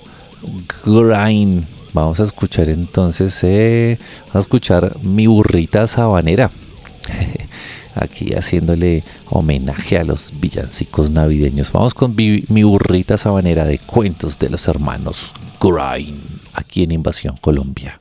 Grind. Vamos a escuchar entonces, eh, vamos a escuchar Mi Burrita Sabanera. Aquí haciéndole homenaje a los villancicos navideños. Vamos con mi, mi Burrita Sabanera de Cuentos de los Hermanos Grind, aquí en Invasión Colombia.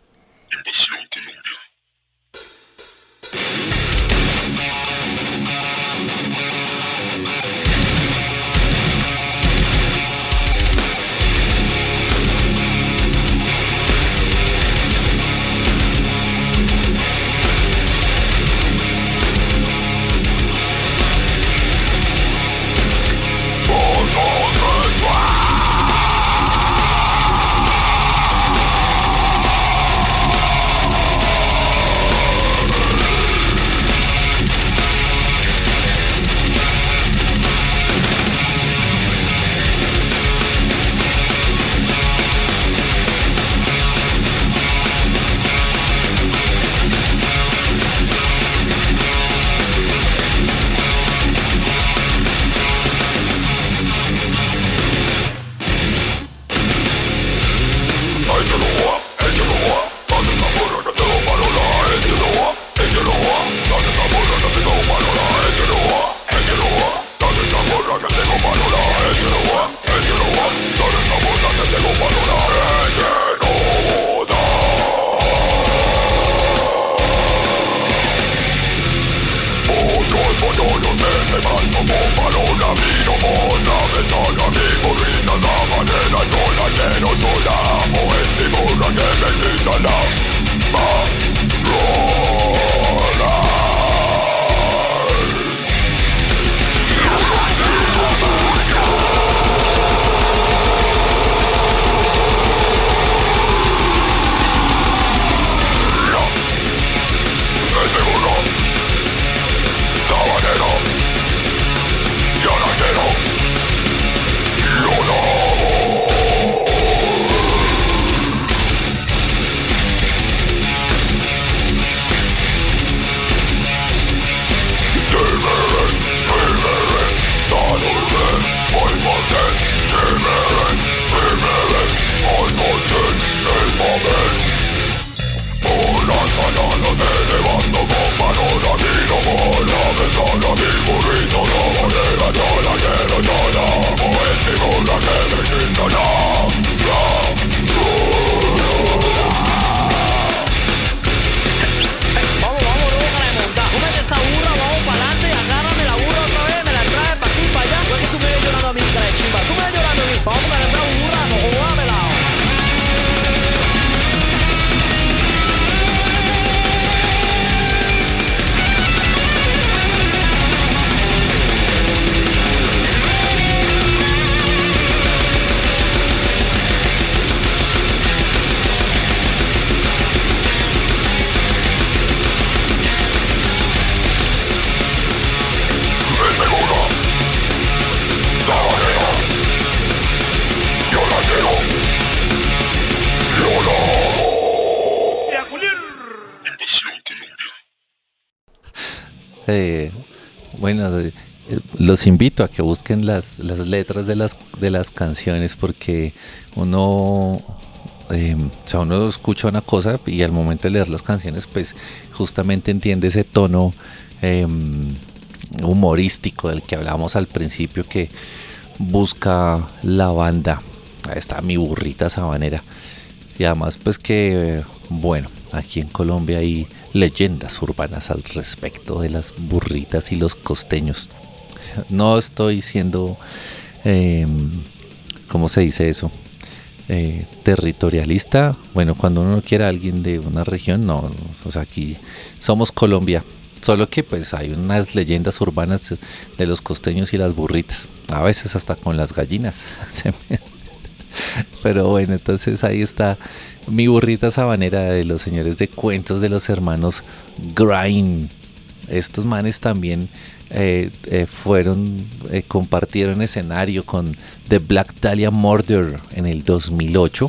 Eh, bueno, de- eh, los invito a que busquen las, las letras de las, de las canciones porque uno, eh, o sea, uno escucha una cosa y al momento de leer las canciones, pues justamente entiende ese tono em, humorístico del que hablábamos al principio que busca la banda. Ahí está mi burrita sabanera. Y además, pues que, bueno, aquí en Colombia hay leyendas urbanas al respecto de las burritas y los costeños. No estoy siendo, eh, ¿cómo se dice eso? Eh, territorialista. Bueno, cuando uno no quiere a alguien de una región, no, o sea, aquí somos Colombia. Solo que pues hay unas leyendas urbanas de los costeños y las burritas. A veces hasta con las gallinas. Se me- Pero bueno, entonces ahí está mi burrita sabanera de los señores de cuentos de los hermanos Grind. Estos manes también eh, eh, fueron, eh, compartieron escenario con The Black Dahlia Murder en el dos mil ocho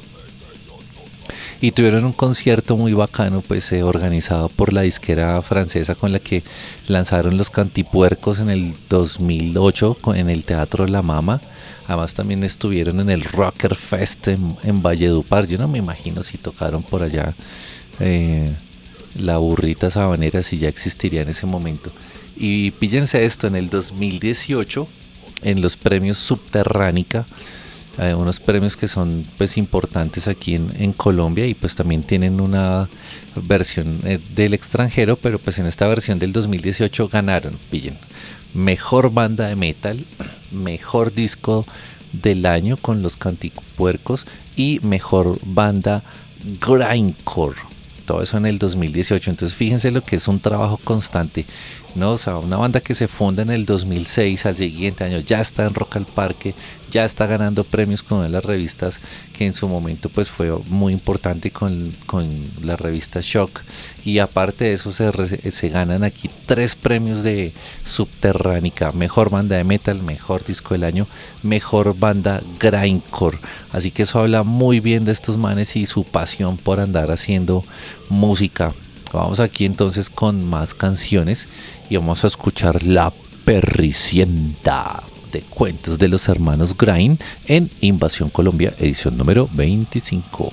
y tuvieron un concierto muy bacano, pues eh, organizado por la disquera francesa con la que lanzaron Los Cantipuercos en el dos mil ocho con- en el Teatro La Mama. Además también estuvieron en el Rocker Fest en, en Valledupar. Yo no me imagino si tocaron por allá eh, la burrita sabanera, si ya existiría en ese momento. Y píllense esto, en el dos mil dieciocho, en los premios Subterránica, eh, unos premios que son pues importantes aquí en, en Colombia y pues también tienen una versión eh, del extranjero, pero pues en esta versión del dos mil dieciocho ganaron, pillen, mejor banda de metal, mejor disco del año con Los Cantipuercos y mejor banda grindcore. Todo eso en el dos mil dieciocho. Entonces fíjense lo que es un trabajo constante, ¿no? O sea, una banda que se funda en el dos mil seis, al siguiente año ya está en Rock al Parque, ya está ganando premios con una de las revistas que en su momento pues fue muy importante con, con la revista Shock. Y aparte de eso se, re- se ganan aquí tres premios de Subterránica: mejor banda de metal, mejor disco del año, mejor banda grindcore. Así que eso habla muy bien de estos manes y su pasión por andar haciendo música. Vamos aquí entonces con más canciones y vamos a escuchar La Perricienta de Cuentos de los Hermanos Grind en Invasión Colombia, edición número veinticinco.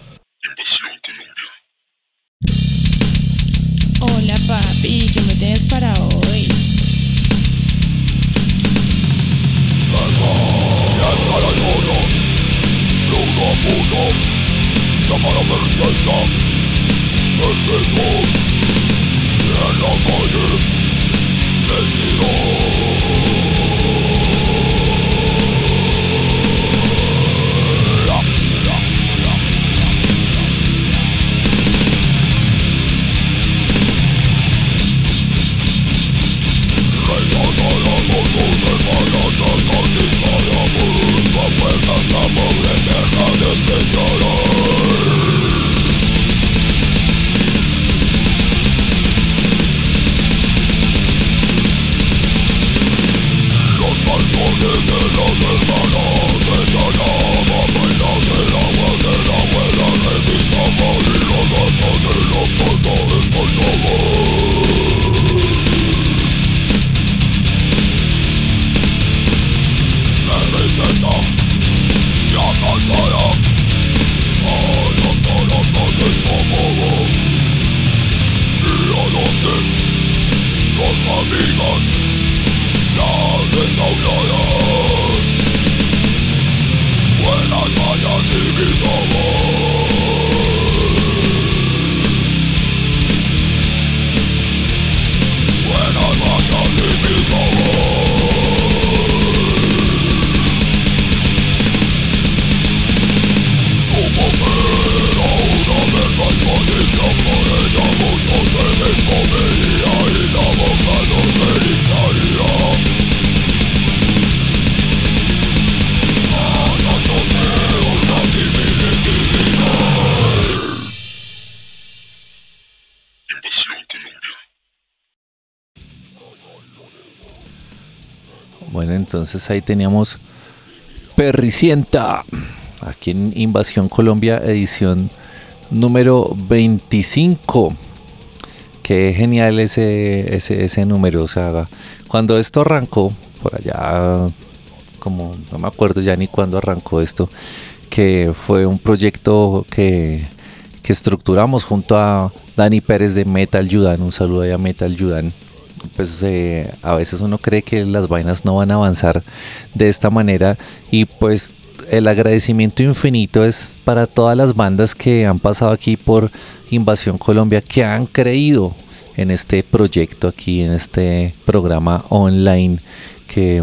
Hola papi, ¿qué me tienes para hoy? Bueno, entonces ahí teníamos Perricienta, aquí en Invasión Colombia, edición número veinticinco. qué genial ese, ese, ese número. O sea, cuando esto arrancó, por allá, como no me acuerdo ya ni cuándo arrancó esto, que fue un proyecto que, que estructuramos junto a Dani Pérez de Metal Yudan. Un saludo ahí a Metal Yudan. Pues eh, a veces uno cree que las vainas no van a avanzar de esta manera, y pues el agradecimiento infinito es para todas las bandas que han pasado aquí por Invasión Colombia, que han creído en este proyecto aquí, en este programa online, que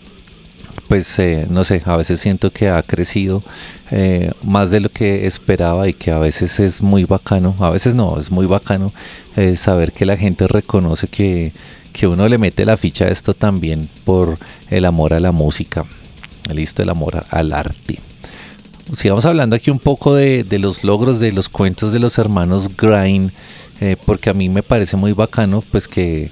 pues eh, no sé, a veces siento que ha crecido eh, más de lo que esperaba, y que a veces es muy bacano, a veces no, es muy bacano eh, saber que la gente reconoce que, que uno le mete la ficha a esto también por el amor a la música, listo, el amor al arte. Sigamos hablando aquí un poco de, de los logros, de los cuentos de los hermanos Grind, eh, porque a mí me parece muy bacano pues que,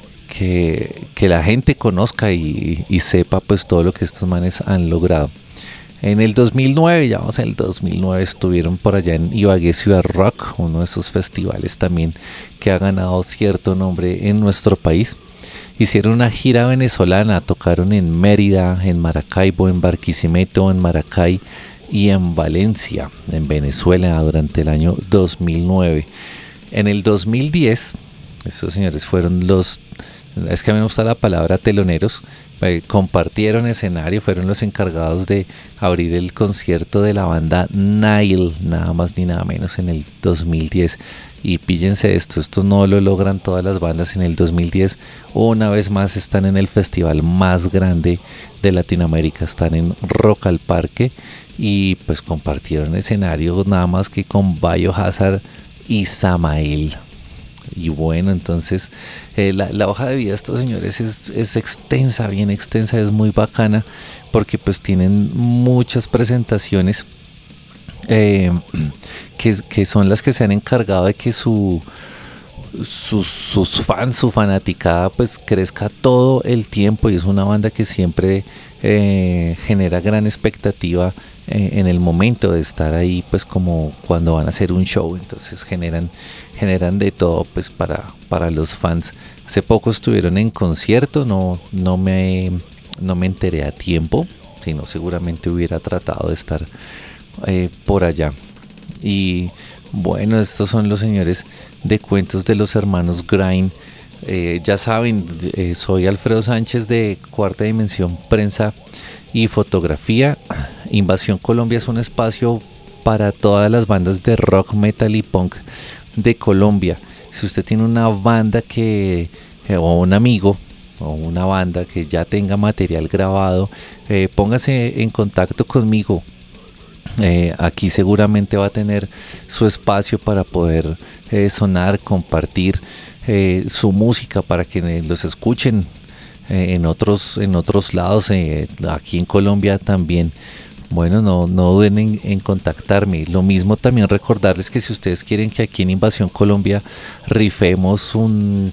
que, que la gente conozca y, y sepa pues todo lo que estos manes han logrado. En el dos mil nueve, ya vamos en el dos mil nueve, estuvieron por allá en Ibagué Ciudad Rock, uno de esos festivales también que ha ganado cierto nombre en nuestro país. Hicieron una gira venezolana, tocaron en Mérida, en Maracaibo, en Barquisimeto, en Maracay y en Valencia, en Venezuela, durante el año dos mil nueve. En el dos mil diez, estos señores fueron los, es que a mí me gusta la palabra teloneros, eh, compartieron escenario, fueron los encargados de abrir el concierto de la banda Nile, nada más ni nada menos, en el dos mil diez. Y píllense esto, esto no lo logran todas las bandas en el dos mil diez. Una vez más están en el festival más grande de Latinoamérica, están en Rock al Parque, y pues compartieron escenario nada más que con Biohazard y Samael. Y bueno, entonces eh, la, la hoja de vida de estos señores es, es extensa, bien extensa, es muy bacana, porque pues tienen muchas presentaciones eh, que, que son las que se han encargado de que su sus, sus fans, su fanaticada pues crezca todo el tiempo, y es una banda que siempre eh, genera gran expectativa eh, en el momento de estar ahí, pues como cuando van a hacer un show. Entonces generan generan de todo pues para, para los fans. Hace poco estuvieron en concierto, no, no me no me enteré a tiempo, sino seguramente hubiera tratado de estar eh, por allá. Y bueno, estos son los señores de cuentos de los hermanos Grind. Eh, ya saben, eh, soy Alfredo Sánchez de Cuarta Dimensión Prensa y Fotografía. Invasión Colombia es un espacio para todas las bandas de rock, metal y punk de Colombia. Si usted tiene una banda que eh, o un amigo o una banda que ya tenga material grabado, eh, póngase en contacto conmigo. Eh, aquí seguramente va a tener su espacio para poder eh, sonar, compartir eh, su música para que eh, los escuchen eh, en otros en otros lados, eh, aquí en Colombia también. Bueno, no, no duden en, en contactarme. Lo mismo también recordarles que si ustedes quieren que aquí en Invasión Colombia rifemos un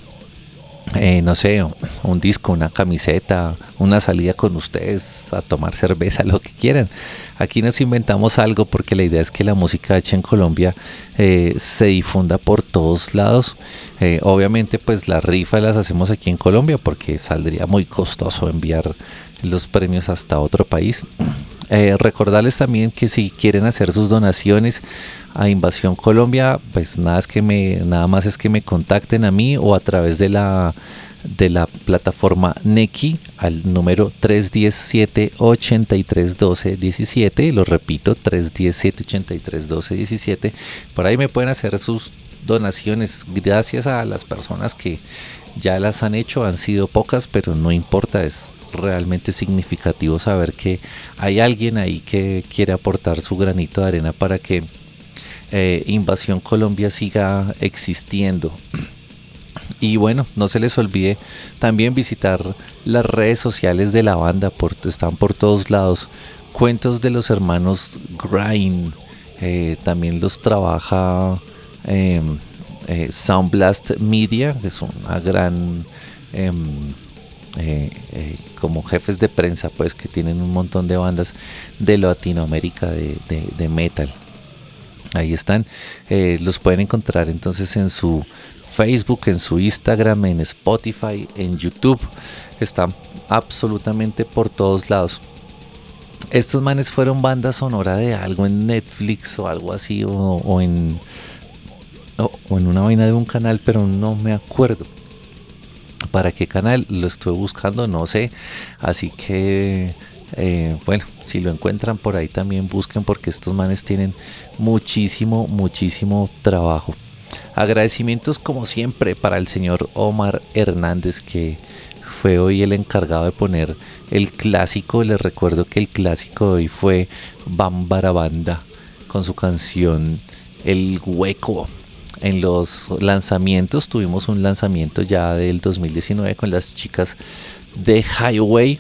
Eh, no sé, un disco, una camiseta, una salida con ustedes a tomar cerveza, lo que quieran. Aquí nos inventamos algo, porque la idea es que la música hecha en Colombia eh, se difunda por todos lados. Eh, obviamente pues las rifas las hacemos aquí en Colombia, porque saldría muy costoso enviar los premios hasta otro país. Eh, recordarles también que si quieren hacer sus donaciones a Invasión Colombia, pues nada es que me nada más es que me contacten a mí o a través de la de la plataforma Nequi al número tres uno siete, ocho tres uno dos, uno siete. Lo repito, tres uno siete, ocho tres uno dos, uno siete. Por ahí me pueden hacer sus donaciones. Gracias a las personas que ya las han hecho, han sido pocas, pero no importa, es realmente significativo saber que hay alguien ahí que quiere aportar su granito de arena para que eh, Invasión Colombia siga existiendo. Y bueno, no se les olvide también visitar las redes sociales de la banda, por, están por todos lados. Cuentos de los hermanos Grind, eh, también los trabaja eh, eh, Sound Blast Media, que es una gran eh, eh, eh, como jefes de prensa, pues, que tienen un montón de bandas de Latinoamérica de, de, de metal. Ahí están, eh, los pueden encontrar entonces en su Facebook, en su Instagram, en Spotify, en YouTube. Están absolutamente por todos lados. Estos manes fueron banda sonora de algo en Netflix o algo así, o, o en o, o en una vaina de un canal, pero no me acuerdo para qué canal. Lo estuve buscando, no sé. Así que eh, bueno, si lo encuentran por ahí también busquen, porque estos manes tienen muchísimo, muchísimo trabajo. Agradecimientos como siempre para el señor Omar Hernández, que fue hoy el encargado de poner el clásico. Les recuerdo que el clásico de hoy fue Bambara Banda con su canción El Hueco. En los lanzamientos tuvimos un lanzamiento ya del dos mil diecinueve con las chicas de Highway.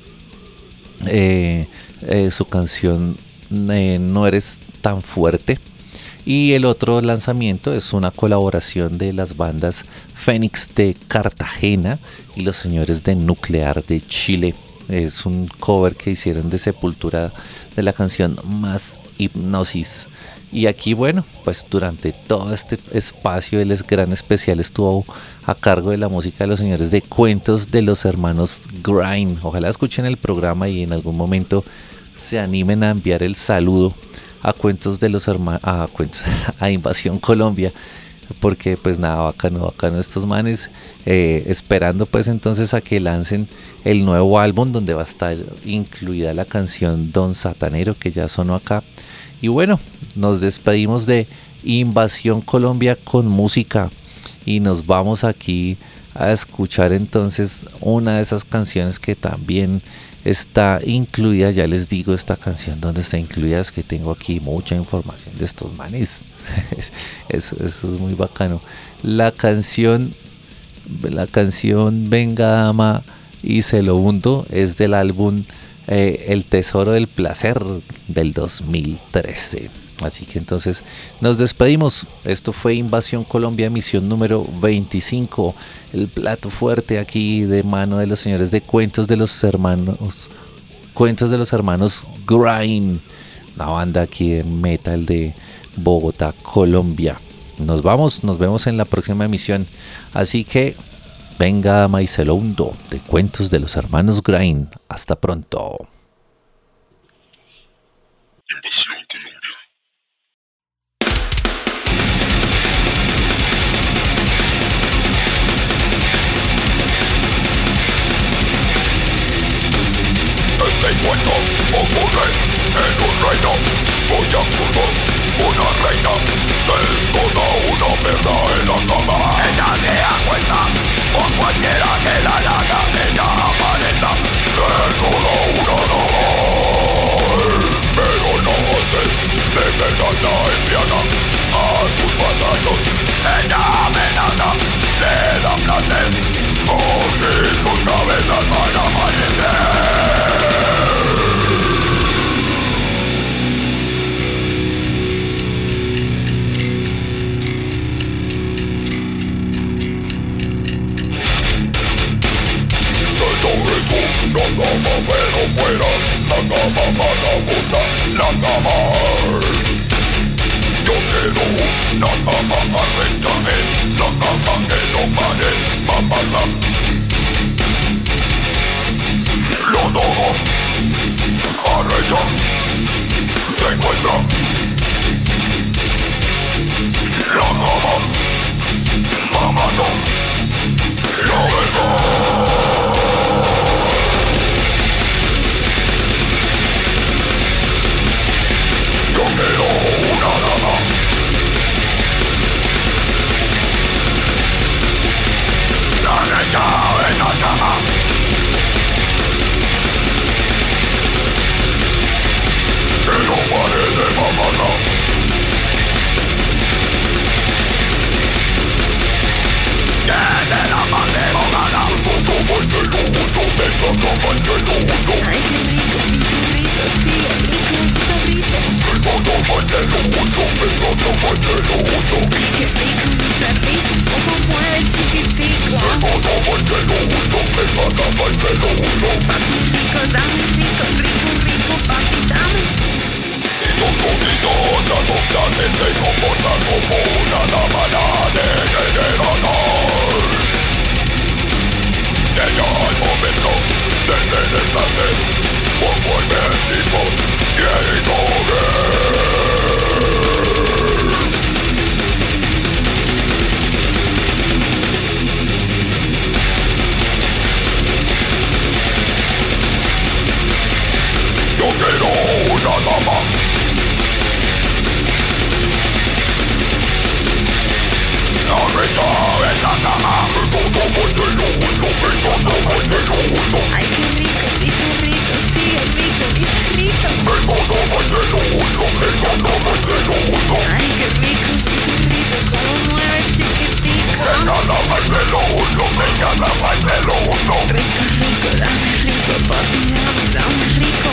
Eh, eh, su canción eh, No Eres Tan Fuerte. Y el otro lanzamiento es una colaboración de las bandas Fénix de Cartagena y los señores de Nuclear de Chile. Es un cover que hicieron de Sepultura de la canción Más Hipnosis. Y aquí, bueno, pues durante todo este espacio el gran especial estuvo a cargo de la música de los señores de Cuentos de los Hermanos Grind. Ojalá escuchen el programa y en algún momento se animen a enviar el saludo a Cuentos de los Hermanos, a Cuentos, a Invasión Colombia, porque pues nada, bacano, bacano estos manes, eh, esperando pues entonces a que lancen el nuevo álbum donde va a estar incluida la canción Don Satanero, que ya sonó acá. Y bueno, nos despedimos de Invasión Colombia con música y nos vamos aquí a escuchar entonces una de esas canciones que también está incluida. Ya les digo esta canción donde está incluida, es que tengo aquí mucha información de estos manes. eso, eso es muy bacano. La canción, la canción Venga Dama y se lo hundo es del álbum eh, El Tesoro del Placer del dos mil trece. Así que entonces nos despedimos. Esto fue Invasión Colombia, emisión número veinticinco. El plato fuerte aquí de mano de los señores de Cuentos de los Hermanos Cuentos de los Hermanos Grind, una banda aquí de metal de Bogotá, Colombia. Nos vamos, nos vemos en la próxima emisión. Así que venga dama y se lo hundo de Cuentos de los Hermanos Grind. Hasta pronto. Este cuento ocurre en un reino muy absurdo. Una reina es toda una perra en la cama. Ella se acuesta con cualquiera que la haga. Ella aparenta ser toda una normal, pero no hace de verdad la enviada a sus vasallos. Ella amenaza, le da placer, por si sus cabezas van a fallecer. La cama pero fuera, la cama vagabunda, la cama. Yo quiero una cama arrechame, la cama que no pare, mamá. Lo todo, arrecha, se encuentra. La cama, mamá no, lo verdad. Yo quiero una dama. La reina en la cama. Que no pare de mamarla. Que de la mande bogada. Todo bailelo, todo venga, no bailelo. Ay, qué rico, qué rico, sí, rico, sabrito. Todo bailelo, todo venga, no bailelo. Qué rico, sabrito, como mueve chiquitico. Todo bailelo, todo venga, no bailelo. Papi rico, dame rico, rico, rico, papi, dame. Y los sonidos, las dos clases se comportan como una dama de quiera dar. Llega el momento de penetrarse, como el médico quiere correr. Yo quiero una dama. La reina en la cama. Todo mundo todo mundo. Ay, qué rico, dice rico, sí, es rico, dice rico. Todo mundo Ay, qué rico, dice rico, como mueve chiquitico. venga la bailelo uno, venga la bailelo uno. Rico, rico, dame rico, papi, dame, dame rico.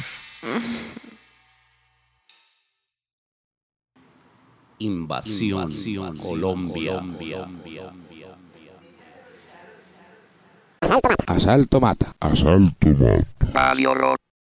Invasión, Colombia. Asalto mata. Asalto mata. Radio Rock.